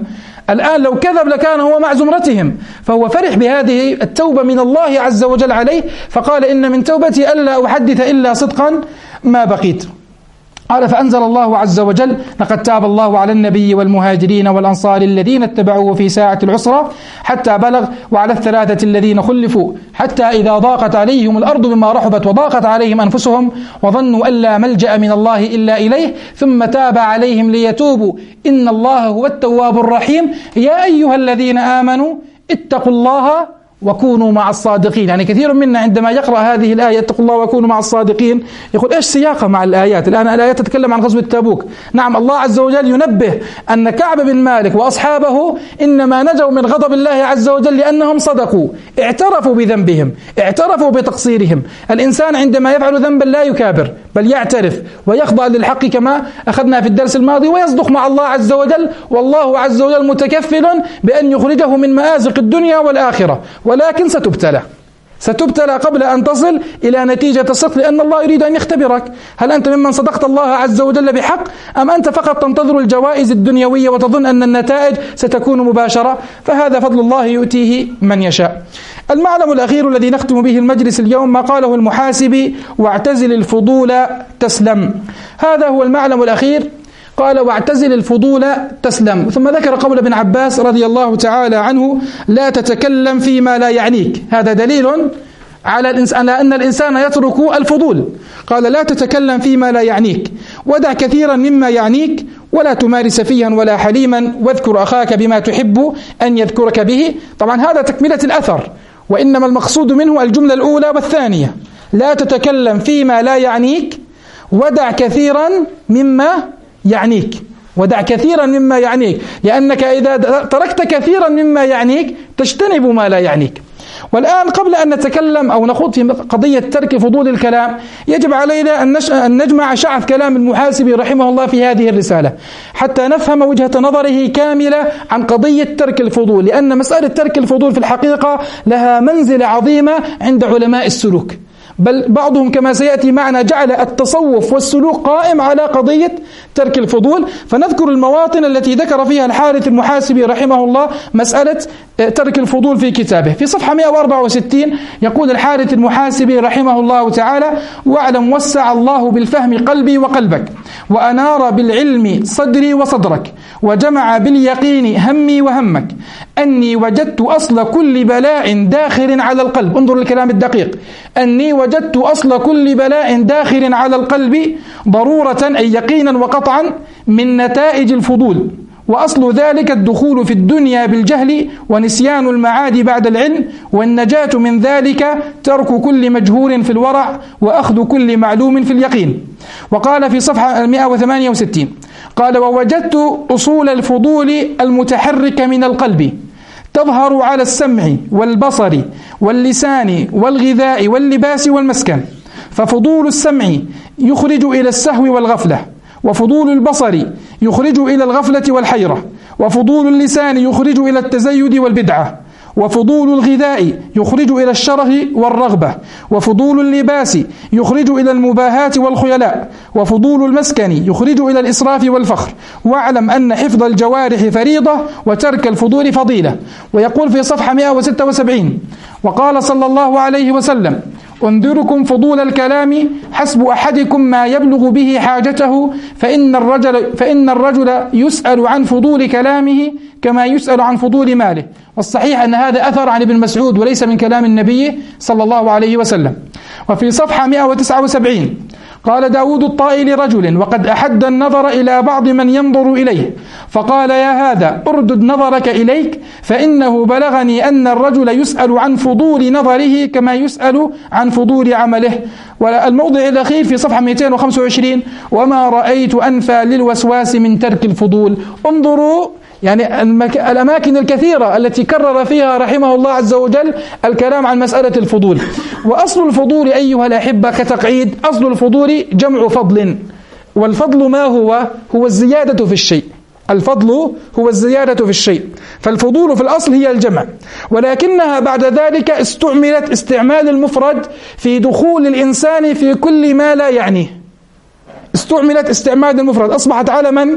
الآن لو كذب لكان هو مع زمرتهم، فهو فرح بهذه التوبة من الله عز وجل عليه، فقال إن من توبتي ألا أحدث إلا صدقا ما بقيت. قال فأنزل الله عز وجل لقد تاب الله على النبي والمهاجرين والأنصار الذين اتبعوه في ساعة العسرة حتى بلغ وعلى الثلاثة الذين خلفوا حتى إذا ضاقت عليهم الأرض بما رحبت وضاقت عليهم أنفسهم وظنوا أن لا ملجأ من الله إلا إليه ثم تاب عليهم ليتوبوا إن الله هو التواب الرحيم. يا أيها الذين آمنوا اتقوا الله وكونوا مع الصادقين. يعني كثير منا عندما يقرأ هذه الآية اتقوا الله وكونوا مع الصادقين يقول إيش سياقة مع الآيات؟ الآن الآيات تتكلم عن غزوة تبوك. نعم، الله عز وجل ينبه أن كعب بن مالك وأصحابه إنما نجوا من غضب الله عز وجل لأنهم صدقوا، اعترفوا بذنبهم، اعترفوا بتقصيرهم. الإنسان عندما يفعل ذنبا لا يكابر بل يعترف ويخضع للحق كما أخذنا في الدرس الماضي ويصدق مع الله عز وجل، والله عز وجل متكفل بأن يخرجه من مآزق الدنيا والآخرة، ولكن ستبتلى ستبتلى قبل أن تصل إلى نتيجة الصدق، لأن الله يريد أن يختبرك. هل أنت ممن صدقت الله عز وجل بحق أم أنت فقط تنتظر الجوائز الدنيوية وتظن أن النتائج ستكون مباشرة؟ فهذا فضل الله يؤتيه من يشاء. المعلم الأخير الذي نختم به المجلس اليوم ما قاله المحاسبي: واعتزل الفضول تسلم. هذا هو المعلم الأخير، قال واعتزل الفضول تسلم. ثم ذكر قول ابن عباس رضي الله تعالى عنه: لا تتكلم فيما لا يعنيك. هذا دليل على الإنسان أن الإنسان يترك الفضول. قال: لا تتكلم فيما لا يعنيك، ودع كثيرا مما يعنيك، ولا تمارس فيها ولا حليما، واذكر أخاك بما تحب أن يذكرك به. طبعا هذا تكملة الأثر، وإنما المقصود منه الجملة الأولى والثانية: لا تتكلم فيما لا يعنيك، ودع كثيرا مما يعنيك، ودع كثيرا مما يعنيك، لأنك إذا تركت كثيرا مما يعنيك تجتنب ما لا يعنيك. والآن قبل أن نتكلم أو نخوض في قضية ترك فضول الكلام يجب علينا أن نجمع شعث كلام المحاسبي رحمه الله في هذه الرسالة حتى نفهم وجهة نظره كاملة عن قضية ترك الفضول، لأن مسألة ترك الفضول في الحقيقة لها منزلة عظيمة عند علماء السلوك، بل بعضهم كما سيأتي معنا جعل التصوف والسلوك قائم على قضية ترك الفضول. فنذكر المواطن التي ذكر فيها الحارث المحاسبي رحمه الله مسألة ترك الفضول في كتابه. في صفحة مئة وأربعة وستين يقول الحارث المحاسبي رحمه الله تعالى: واعلم وسع الله بالفهم قلبي وقلبك، وأنار بالعلم صدري وصدرك، وجمع باليقين همي وهمك، أني وجدت أصل كل بلاء داخل على القلب. انظر الكلام الدقيق: أني وجدت أصل كل بلاء داخل على القلب ضرورة أي يقينا وقطعا من نتائج الفضول، وأصل ذلك الدخول في الدنيا بالجهل ونسيان المعاد بعد العلم، والنجاة من ذلك ترك كل مجهول في الورع وأخذ كل معلوم في اليقين. وقال في صفحة مئة وثمانية وستين قال: ووجدت أصول الفضول المتحركة من القلب تظهر على السمع والبصر واللسان والغذاء واللباس والمسكن، ففضول السمع يخرج إلى السهو والغفلة، وفضول البصر يخرج إلى الغفلة والحيرة، وفضول اللسان يخرج إلى التزيد والبدعة، وفضول الغذاء يخرج إلى الشره والرغبة، وفضول اللباس يخرج إلى المباهاة والخيلاء، وفضول المسكن يخرج إلى الإسراف والفخر. واعلم أن حفظ الجوارح فريضة وترك الفضول فضيلة. ويقول في صفحة مئة وستة وسبعين: وقال صلى الله عليه وسلم: أنذركم فضول الكلام حسب أحدكم ما يبلغ به حاجته، فإن الرجل, فإن الرجل يسأل عن فضول كلامه كما يسأل عن فضول ماله. والصحيح أن هذا أثر عن ابن مسعود وليس من كلام النبي صلى الله عليه وسلم. وفي صفحة مئة وتسعة وسبعين قال داود الطائي لرجل وقد أحد النظر إلى بعض من ينظر إليه فقال: يا هذا أردد نظرك إليك، فإنه بلغني أن الرجل يسأل عن فضول نظره كما يسأل عن فضول عمله. والموضع الأخير في صفحة مئتين وخمسة وعشرين: وما رأيت أنفى للوسواس من ترك الفضول. انظروا يعني الأماكن الكثيرة التي كرر فيها رحمه الله عز وجل الكلام عن مسألة الفضول. وأصل الفضول أيها الأحبة كتقعيد: أصل الفضول جمع فضل، والفضل ما هو؟ هو الزيادة في الشيء. الفضل هو الزيادة في الشيء، فالفضول في الأصل هي الجمع، ولكنها بعد ذلك استعملت استعمال المفرد في دخول الإنسان في كل ما لا يعنيه. استعملت استعمال المفرد، أصبحت علما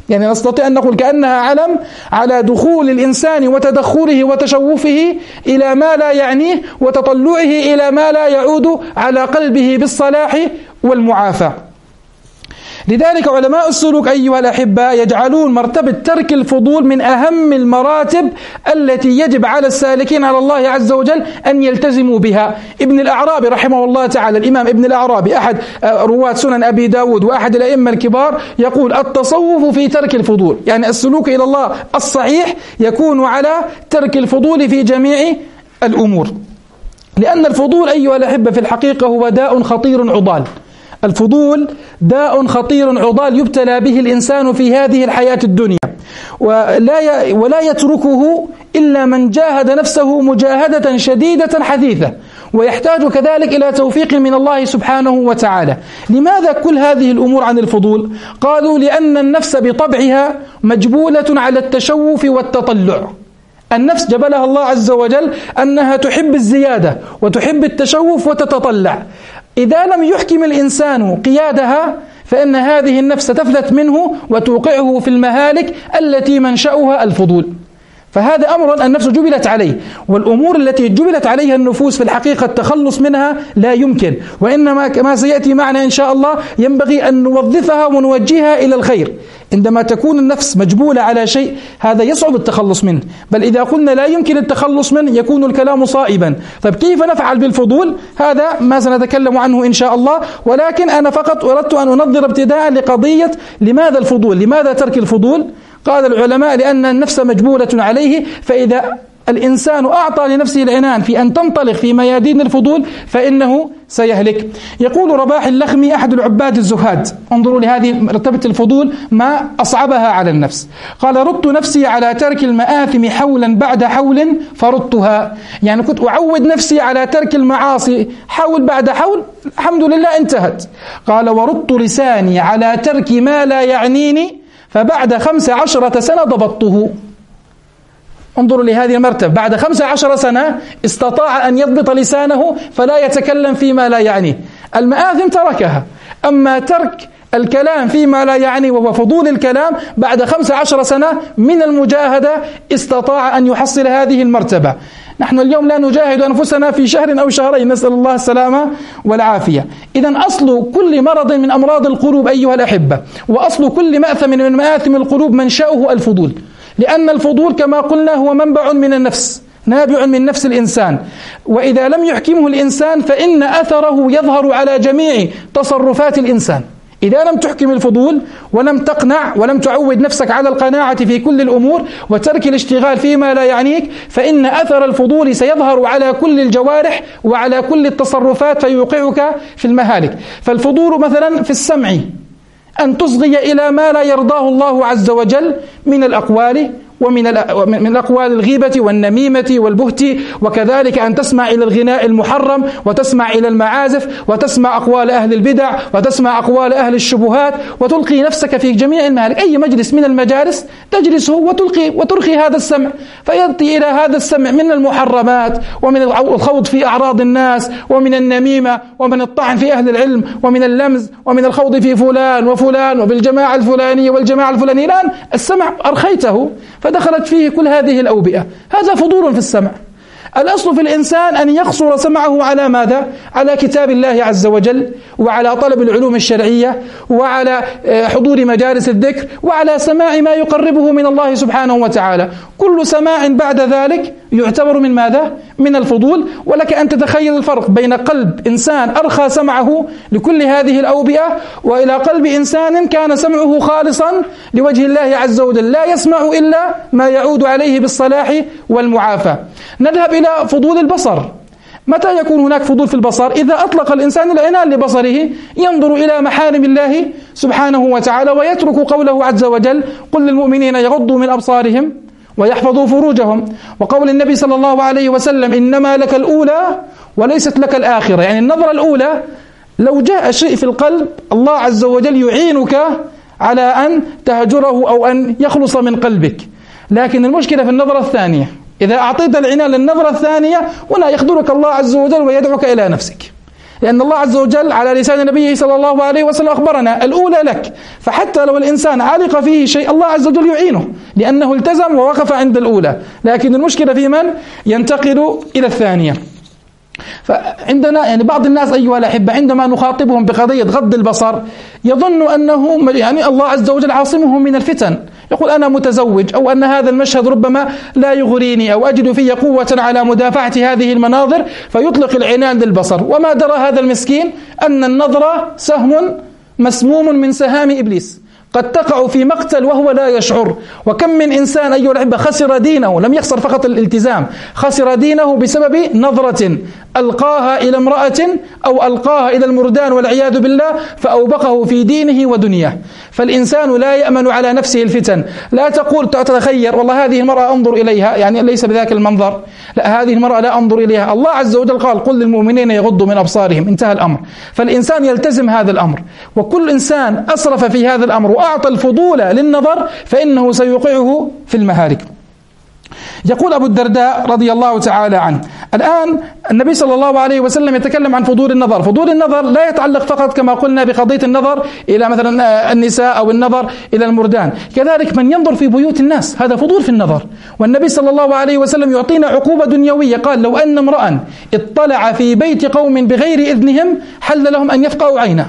يعني نستطيع أن نقول كأنها علم على دخول الإنسان وتدخله وتشوفه إلى ما لا يعنيه وتطلعه إلى ما لا يعود على قلبه بالصلاح والمعافاة. لذلك علماء السلوك أيها الأحبة يجعلون مرتبة ترك الفضول من أهم المراتب التي يجب على السالكين على الله عز وجل أن يلتزموا بها. ابن الأعرابي رحمه الله تعالى، الإمام ابن الأعرابي أحد رواة سنن أبي داود وأحد الأئمة الكبار، يقول التصوف في ترك الفضول، يعني السلوك إلى الله الصحيح يكون على ترك الفضول في جميع الأمور. لأن الفضول أيها الأحبة في الحقيقة هو داء خطير عضال. الفضول داء خطير عضال يبتلى به الإنسان في هذه الحياة الدنيا، ولا ولا يتركه إلا من جاهد نفسه مجاهدة شديدة حثيثة، ويحتاج كذلك إلى توفيق من الله سبحانه وتعالى. لماذا كل هذه الأمور عن الفضول؟ قالوا لأن النفس بطبعها مجبولة على التشوف والتطلع. النفس جبلها الله عز وجل أنها تحب الزيادة وتحب التشوف وتتطلع. إذا لم يحكم الإنسان قيادها فإن هذه النفس تفلت منه وتوقعه في المهالك التي منشأها الفضول. فهذا أمر النفس جبلت عليه، والأمور التي جبلت عليها النفوس في الحقيقة التخلص منها لا يمكن، وإنما كما سيأتي معنا إن شاء الله ينبغي أن نوظفها ونوجهها إلى الخير. عندما تكون النفس مجبولة على شيء هذا يصعب التخلص منه، بل إذا قلنا لا يمكن التخلص منه يكون الكلام صائبا. طيب كيف نفعل بالفضول؟ هذا ما سنتكلم عنه إن شاء الله، ولكن أنا فقط أردت أن أنظر ابتداء لقضية لماذا الفضول، لماذا ترك الفضول؟ قال العلماء لأن النفس مجبولة عليه، فإذا الإنسان أعطى لنفسه العنان في أن تنطلق في ميادين الفضول فإنه سيهلك. يقول رباح اللخمي أحد العباد الزهاد، انظروا لهذه مرتبة الفضول ما أصعبها على النفس، قال ردت نفسي على ترك المآثم حولا بعد حول فردتها، يعني كنت أعود نفسي على ترك المعاصي حول بعد حول، الحمد لله انتهت. قال وردت لساني على ترك ما لا يعنيني فبعد خمس عشرة سنة ضبطته. انظروا لهذه المرتبة، بعد خمس عشر سنة استطاع أن يضبط لسانه فلا يتكلم فيما لا يعنيه. المآثم تركها، أما ترك الكلام فيما لا يعني وهو فضول الكلام بعد خمس عشر سنة من المجاهدة استطاع أن يحصل هذه المرتبة. نحن اليوم لا نجاهد أنفسنا في شهر أو شهرين، نسأل الله السلامة والعافية. إذن أصل كل مرض من أمراض القلوب أيها الأحبة، وأصل كل مأثم من مآثم القلوب منشأه الفضول، لأن الفضول كما قلنا هو منبع من النفس، نابع من نفس الإنسان، وإذا لم يحكمه الإنسان فإن أثره يظهر على جميع تصرفات الإنسان. إذا لم تحكم الفضول ولم تقنع ولم تعود نفسك على القناعة في كل الأمور وترك الاشتغال فيما لا يعنيك، فإن أثر الفضول سيظهر على كل الجوارح وعلى كل التصرفات فيوقعك في المهالك. فالفضول مثلا في السمع، أن تصغي إلى ما لا يرضاه الله عز وجل من الأقوال ومن من الأقوال الغيبة والنميمة والبهت، وكذلك أن تسمع إلى الغناء المحرم وتسمع إلى المعازف وتسمع أقوال أهل البدع وتسمع أقوال أهل الشبهات، وتلقي نفسك في جميع المهالك. أي مجلس من المجالس تجلسه وتلقي وترخي هذا السمع، فيأتي إلى هذا السمع من المحرمات ومن الخوض في أعراض الناس ومن النميمة ومن الطعن في أهل العلم ومن اللمز ومن الخوض في فلان وفلان وبالجماعة الفلانية والجماعة الفلانية. الآن السمع أرخيته فدخلت فيه كل هذه الأوبئة، هذا فضول في السمع. الأصل في الإنسان أن يقصر سمعه على ماذا؟ على كتاب الله عز وجل، وعلى طلب العلوم الشرعية، وعلى حضور مجالس الذكر، وعلى سماع ما يقربه من الله سبحانه وتعالى. كل سماع بعد ذلك يعتبر من ماذا؟ من الفضول. ولك أن تتخيل الفرق بين قلب إنسان أرخى سمعه لكل هذه الأوبئة وإلى قلب إنسان كان سمعه خالصا لوجه الله عز وجل، لا يسمع إلا ما يعود عليه بالصلاح والمعافاة. نذهب إلى فضول البصر. متى يكون هناك فضول في البصر؟ إذا أطلق الإنسان العنان لبصره، ينظر إلى محارم الله سبحانه وتعالى ويترك قوله عز وجل قل للمؤمنين يغضوا من أبصارهم ويحفظوا فروجهم، وقول النبي صلى الله عليه وسلم إنما لك الأولى وليست لك الآخرة. يعني النظرة الأولى لو جاء شيء في القلب الله عز وجل يعينك على أن تهجره أو أن يخلص من قلبك، لكن المشكلة في النظرة الثانية. إذا أعطيت العنان للنظرة الثانية ولا يخذلك الله عز وجل ويدعوك إلى نفسك. لأن الله عز وجل على لسان نبيه صلى الله عليه وسلم أخبرنا الأولى لك، فحتى لو الإنسان علق فيه شيء الله عز وجل يعينه لأنه التزم ووقف عند الأولى، لكن المشكلة في من ينتقل إلى الثانية. فعندنا يعني بعض الناس أيها الأحبة عندما نخاطبهم بقضية غض البصر يظن أنه يعني الله عز وجل عاصمه من الفتن، يقول أنا متزوج، أو أن هذا المشهد ربما لا يغريني، أو أجد فيه قوة على مدافعة هذه المناظر فيطلق العنان للبصر. وما درى هذا المسكين أن النظر سهم مسموم من سهام إبليس، قد تقع في مقتل وهو لا يشعر. وكم من إنسان أيها الأحبة خسر دينه، لم يخسر فقط الالتزام، خسر دينه بسبب نظرة ألقاها إلى امرأة أو ألقاها إلى المردان والعياذ بالله فأوبقه في دينه ودنياه. فالإنسان لا يأمن على نفسه الفتن. لا تقول تتخير والله هذه المرأة أنظر إليها، يعني ليس بذاك المنظر، لا هذه المرأة لا أنظر إليها، الله عز وجل قال قل للمؤمنين يغضوا من أبصارهم، انتهى الأمر. فالإنسان يلتزم هذا الأمر، وكل إنسان أسرف في هذا الأمر وأعطى الفضول للنظر فإنه سيوقعه في المهالك. يقول أبو الدرداء رضي الله تعالى عنه، الآن النبي صلى الله عليه وسلم يتكلم عن فضول النظر. فضول النظر لا يتعلق فقط كما قلنا بقضية النظر إلى مثلا النساء أو النظر إلى المردان، كذلك من ينظر في بيوت الناس هذا فضول في النظر. والنبي صلى الله عليه وسلم يعطينا عقوبة دنيوية، قال لو أن امرأ اطلع في بيت قوم بغير إذنهم حل لهم أن يفقعوا عينه.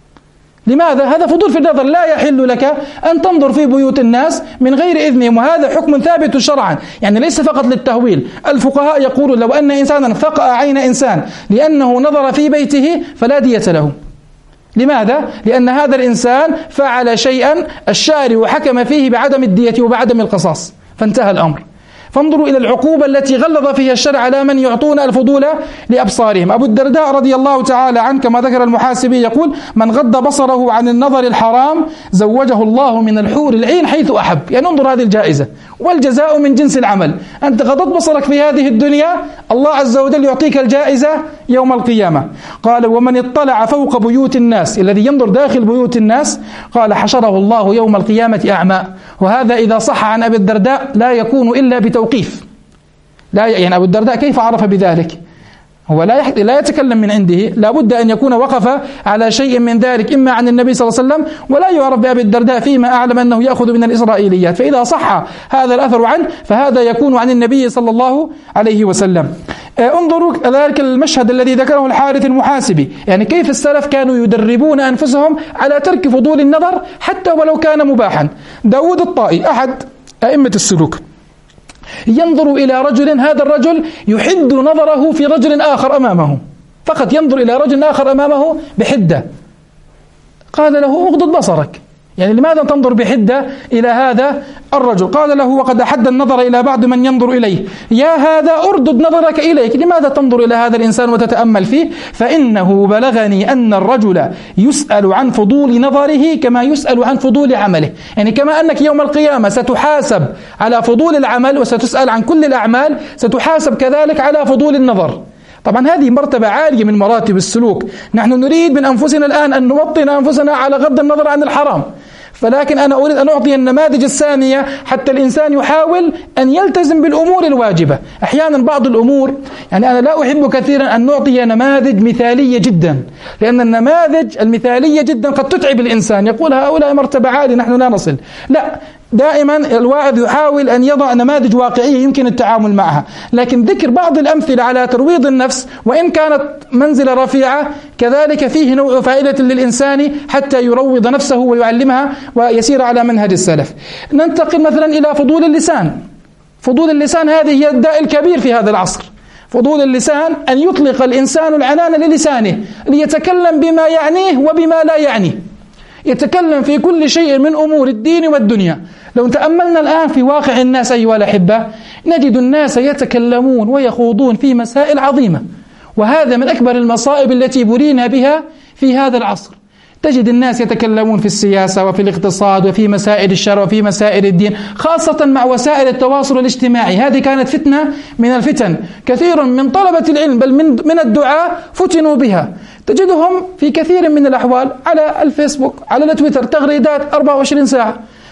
لماذا؟ هذا فضول في النظر، لا يحل لك أن تنظر في بيوت الناس من غير إذنهم، وهذا حكم ثابت شرعا، يعني ليس فقط للتهويل. الفقهاء يقولون لو أن إنسانا فقع عين إنسان لأنه نظر في بيته فلا دية له. لماذا؟ لأن هذا الإنسان فعل شيئا الشارع حكم فيه بعدم الدية وبعدم القصاص، فانتهى الأمر. فانظروا إلى العقوبة التي غلظ فيها الشرع على من يعطون الفضول لأبصارهم. أبو الدرداء رضي الله تعالى عنه كما ذكر المحاسبي يقول من غض بصره عن النظر الحرام زوجه الله من الحور العين حيث أحب. يعني انظر هذه الجائزة، والجزاء من جنس العمل. أنت غضت بصرك في هذه الدنيا، الله عز وجل يعطيك الجائزة يوم القيامة. قال ومن اطلع فوق بيوت الناس، الذي ينظر داخل بيوت الناس، قال حشره الله يوم القيامة أعمى. وهذا إذا صح عن أبي الدرداء لا يكون إلا بتوقيف. لا يعني أبو الدرداء كيف عرف بذلك؟ هو لا لا يتكلم من عنده، لا بد أن يكون وقف على شيء من ذلك إما عن النبي صلى الله عليه وسلم، ولا يعرف بأبي الدرداء فيما أعلم أنه يأخذ من الإسرائيليات. فإذا صح هذا الأثر عنه فهذا يكون عن النبي صلى الله عليه وسلم. انظروا ذلك المشهد الذي ذكره الحارث المحاسبي، يعني كيف السلف كانوا يدربون أنفسهم على ترك فضول النظر حتى ولو كان مباحا. داود الطائي أحد أئمة السلوك ينظر إلى رجل، هذا الرجل يحد نظره في رجل آخر أمامه، فقط ينظر إلى رجل آخر أمامه بحدة. قال له اغضض بصرك، يعني لماذا تنظر بحدة إلى هذا الرجل؟ قال له وقد أحد النظر إلى بعض من ينظر إليه، يا هذا أردد نظرك إليك، لماذا تنظر إلى هذا الإنسان وتتأمل فيه؟ فإنه بلغني أن الرجل يسأل عن فضول نظره كما يسأل عن فضول عمله. يعني كما أنك يوم القيامة ستحاسب على فضول العمل وستسأل عن كل الأعمال، ستحاسب كذلك على فضول النظر. طبعا هذه مرتبة عالية من مراتب السلوك. نحن نريد من أنفسنا الآن أن نوطن أنفسنا على غض النظر عن الحرام، فلكن أنا أريد أن أعطي النماذج الثانية حتى الإنسان يحاول أن يلتزم بالأمور الواجبة. أحيانا بعض الأمور، يعني أنا لا أحب كثيرا أن نعطي نماذج مثالية جدا، لأن النماذج المثالية جدا قد تتعب الإنسان، يقول هؤلاء مرتبة عالية نحن لا نصل. لا، دائما الواعظ يحاول أن يضع نماذج واقعية يمكن التعامل معها، لكن ذكر بعض الأمثلة على ترويض النفس وإن كانت منزلة رفيعة كذلك فيه نوع فائدة للإنسان حتى يروض نفسه ويعلمها ويسير على منهج السلف. ننتقل مثلا إلى فضول اللسان. فضول اللسان هذه هي الداء الكبير في هذا العصر. فضول اللسان أن يطلق الإنسان العنان للسانه ليتكلم بما يعنيه وبما لا يعنيه، يتكلم في كل شيء من أمور الدين والدنيا. لو تأملنا الآن في واقع الناس أيها الأحبة نجد الناس يتكلمون ويخوضون في مسائل عظيمة، وهذا من أكبر المصائب التي بلينا بها في هذا العصر. تجد الناس يتكلمون في السياسة وفي الاقتصاد وفي مسائل الشرع وفي مسائل الدين، خاصة مع وسائل التواصل الاجتماعي. هذه كانت فتنة من الفتن، كثير من طلبة العلم بل من من الدعاء فتنوا بها. تجدهم في كثير من الأحوال على الفيسبوك على التويتر تغريدات أربعة وعشرين ساعة،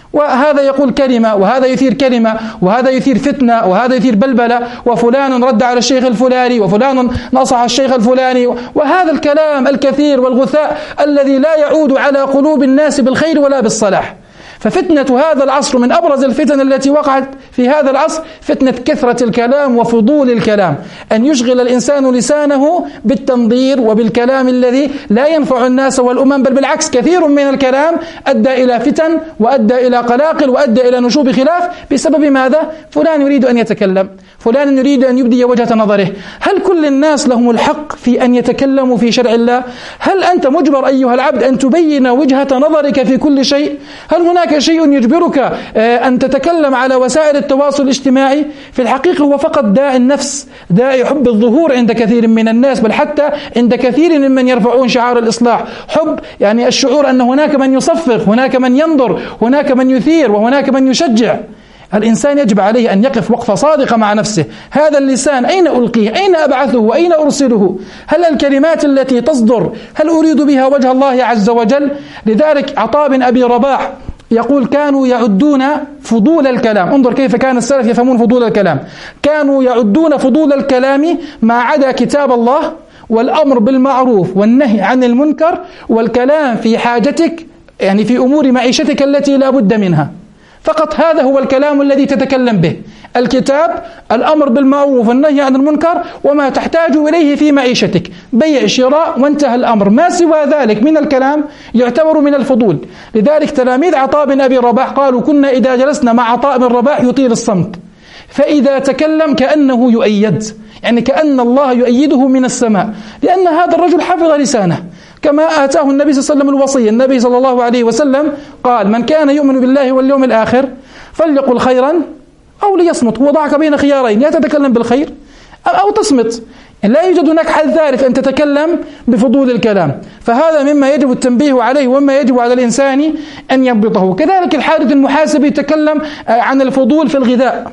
وهذا يقول كلمة وهذا يثير كلمة وهذا يثير فتنة وهذا يثير بلبلة، وفلان رد على الشيخ الفلاني وفلان نصح الشيخ الفلاني، وهذا الكلام الكثير والغثاء الذي لا يعود على قلوب الناس بالخير ولا بالصلاح. ففتنة هذا العصر من أبرز الفتن التي وقعت في هذا العصر فتنة كثرة الكلام وفضول الكلام، أن يشغل الإنسان لسانه بالتنظير وبالكلام الذي لا ينفع الناس والأمم، بل بالعكس كثير من الكلام أدى إلى فتن وأدى إلى قلاقل وأدى إلى نشوب خلاف. بسبب ماذا؟ فلان يريد أن يتكلم، فلان يريد أن يبدي وجهة نظره. هل كل الناس لهم الحق في أن يتكلموا في شرع الله؟ هل أنت مجبر أيها العبد أن تبين وجهة نظرك في كل شيء؟ هل هناك شيء يجبرك أن تتكلم على وسائل التواصل الاجتماعي؟ في الحقيقة هو فقط داعي النفس، داعي حب الظهور عند كثير من الناس، بل حتى عند كثير ممن يرفعون شعار الإصلاح، حب يعني الشعور أن هناك من يصفق، هناك من ينظر، هناك من يثير، وهناك من يشجع. الإنسان يجب عليه أن يقف وقفة صادقة مع نفسه. هذا اللسان أين ألقيه؟ أين أبعثه؟ أين أرسله؟ هل الكلمات التي تصدر هل أريد بها وجه الله عز وجل؟ لذلك عطاء بن أبي رباح يقول كانوا يعدون فضول الكلام، انظر كيف كان السلف يفهمون فضول الكلام، كانوا يعدون فضول الكلام ما عدا كتاب الله والأمر بالمعروف والنهي عن المنكر والكلام في حاجتك، يعني في أمور معيشتك التي لا بد منها. فقط هذا هو الكلام الذي تتكلم به، الكتاب، الأمر بالمعروف والنهي عن المنكر، وما تحتاج إليه في معيشتك، بيع شراء وانتهى الأمر. ما سوى ذلك من الكلام يعتبر من الفضول. لذلك تلاميذ عطاء بن أبي رباح قالوا كنا إذا جلسنا مع عطاء بن رباح يطيل الصمت، فإذا تكلم كأنه يؤيد، يعني كأن الله يؤيده من السماء، لأن هذا الرجل حفظ لسانه كما آتاه النبي صلى الله عليه وسلم الوصية. النبي صلى الله عليه وسلم قال من كان يؤمن بالله واليوم الآخر فليقل خيرا أو ليصمت. وضعك بين خيارين، يا تتكلم بالخير أو تصمت، لا يوجد هناك حل ثالث أن تتكلم بفضول الكلام. فهذا مما يجب التنبيه عليه ومما يجب على الإنسان أن يضبطه. كذلك الحادث المحاسبي يتكلم عن الفضول في الغذاء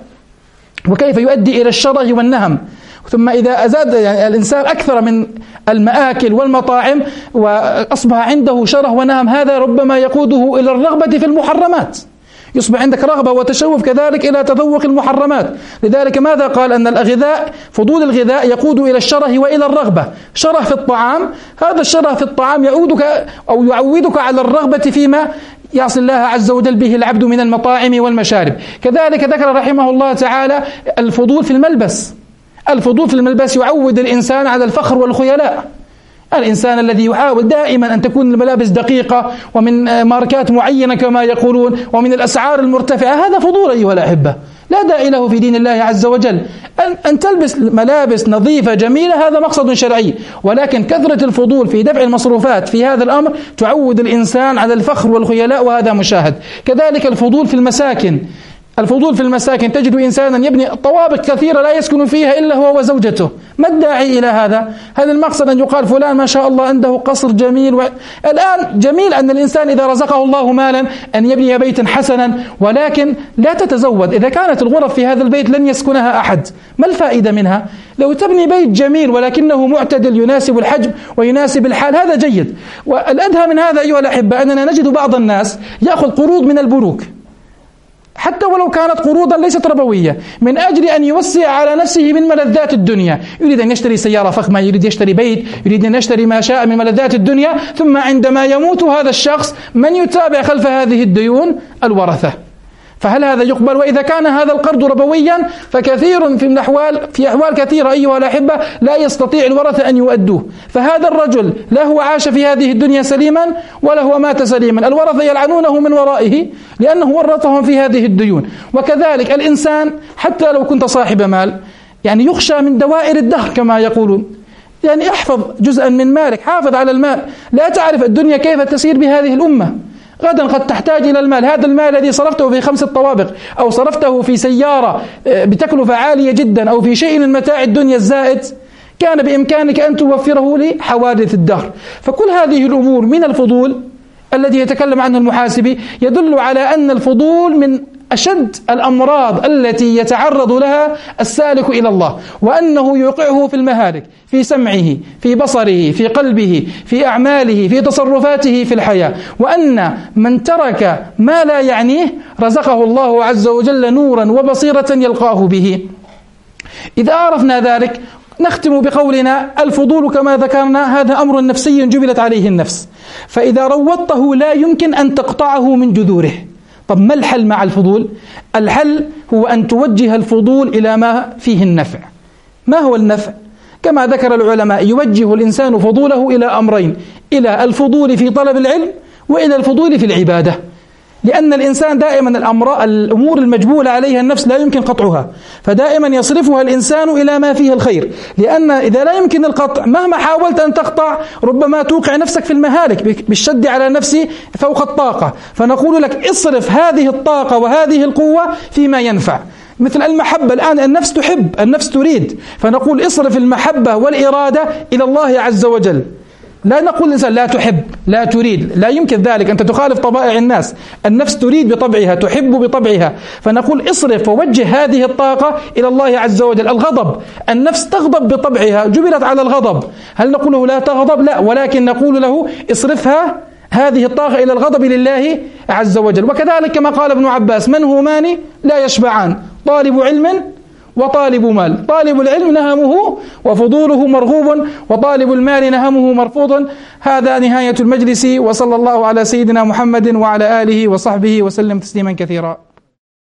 وكيف يؤدي إلى الشره والنهم. ثم إذا أزاد يعني الإنسان أكثر من المآكل والمطاعم وأصبح عنده شره ونهم، هذا ربما يقوده إلى الرغبة في المحرمات، يصبح عندك رغبة وتشوف كذلك إلى تذوق المحرمات. لذلك ماذا قال؟ أن الغذاء، فضول الغذاء يقود إلى الشره وإلى الرغبة. شره في الطعام، هذا الشره في الطعام يعودك أو يعودك على الرغبة فيما يعصي الله عز وجل به العبد من المطاعم والمشارب. كذلك ذكر رحمه الله تعالى الفضول في الملبس. الفضول في الملبس يعود الإنسان على الفخر والخيلاء. الإنسان الذي يحاول دائما أن تكون الملابس دقيقة ومن ماركات معينة كما يقولون ومن الأسعار المرتفعة، هذا فضول أيها الأحبة، لا داعي له في دين الله عز وجل. أن تلبس ملابس نظيفة جميلة هذا مقصد شرعي، ولكن كثرة الفضول في دفع المصروفات في هذا الأمر تعود الإنسان على الفخر والخيلاء، وهذا مشاهد. كذلك الفضول في المساكن، الفضول في المساكن تجد إنسانا يبني طوابق كثيرة لا يسكن فيها إلا هو وزوجته. ما الداعي إلى هذا؟ هذا المقصد أن يقال فلان ما شاء الله عنده قصر جميل. و... الآن جميل أن الإنسان إذا رزقه الله مالا أن يبني بيتا حسنا، ولكن لا تتزود. إذا كانت الغرف في هذا البيت لن يسكنها أحد، ما الفائدة منها؟ لو تبني بيت جميل ولكنه معتدل يناسب الحجم ويناسب الحال هذا جيد. والأدهى من هذا أيها الأحبة أننا نجد بعض الناس يأخذ قروض من البنوك، حتى ولو كانت قروضا ليست ربوية، من أجل أن يوسع على نفسه من ملذات الدنيا. يريد أن يشتري سيارة فخمة، يريد يشتري بيت، يريد أن يشتري ما شاء من ملذات الدنيا، ثم عندما يموت هذا الشخص من يتابع خلف هذه الديون؟ الورثة. فهل هذا يقبل؟ وإذا كان هذا القرض ربويا فكثير في الأحوال في أحوال كثيرة أيها الأحبة لا يستطيع الورثة أن يؤدوه. فهذا الرجل لا هو عاش في هذه الدنيا سليما ولا هو مات سليما، الورثة يلعنونه من ورائه لأنه ورثهم في هذه الديون. وكذلك الإنسان حتى لو كنت صاحب مال، يعني يخشى من دوائر الدهر كما يقولون، يعني احفظ جزءا من مالك، حافظ على المال، لا تعرف الدنيا كيف تسير بهذه الأمة. غدا قد تحتاج إلى المال، هذا المال الذي صرفته في خمسة طوابق أو صرفته في سيارة بتكلفة عالية جدا أو في شيء من متاع الدنيا الزائد، كان بإمكانك أن توفره لحوادث الدهر. فكل هذه الأمور من الفضول الذي يتكلم عنه المحاسبي يدل على أن الفضول من أشد الأمراض التي يتعرض لها السالك إلى الله، وأنه يوقعه في المهالك، في سمعه، في بصره، في قلبه، في أعماله، في تصرفاته في الحياة، وأن من ترك ما لا يعنيه رزقه الله عز وجل نورا وبصيرة يلقاه به. إذا عرفنا ذلك نختم بقولنا: الفضول كما ذكرنا هذا أمر نفسي جبلت عليه النفس، فإذا روضته لا يمكن أن تقطعه من جذوره. طب ما الحل مع الفضول؟ الحل هو أن توجه الفضول إلى ما فيه النفع. ما هو النفع؟ كما ذكر العلماء يوجه الإنسان فضوله إلى أمرين: إلى الفضول في طلب العلم، وإلى الفضول في العبادة. لأن الإنسان دائما الأمور المجبولة عليها النفس لا يمكن قطعها، فدائما يصرفها الإنسان إلى ما فيه الخير، لأن إذا لا يمكن القطع مهما حاولت أن تقطع ربما توقع نفسك في المهالك بالشد على نفسي فوق الطاقة. فنقول لك: اصرف هذه الطاقة وهذه القوة فيما ينفع. مثل المحبة، الآن النفس تحب، النفس تريد، فنقول اصرف المحبة والإرادة إلى الله عز وجل. لا نقول الإنسان لا تحب لا تريد، لا يمكن ذلك، أنت تخالف طبائع الناس. النفس تريد بطبعها، تحب بطبعها، فنقول اصرف ووجه هذه الطاقة إلى الله عز وجل. الغضب، النفس تغضب بطبعها، جبلت على الغضب، هل نقول له لا تغضب؟ لا، ولكن نقول له اصرفها هذه الطاقة إلى الغضب لله عز وجل. وكذلك كما قال ابن عباس: من همان لا يشبعان، طالب علم وطالب مال. طالب العلم نهمه وفضوله مرغوب، وطالب المال نهمه مرفوض. هذا نهاية المجلس، وصلى الله على سيدنا محمد وعلى آله وصحبه وسلم تسليما كثيرا.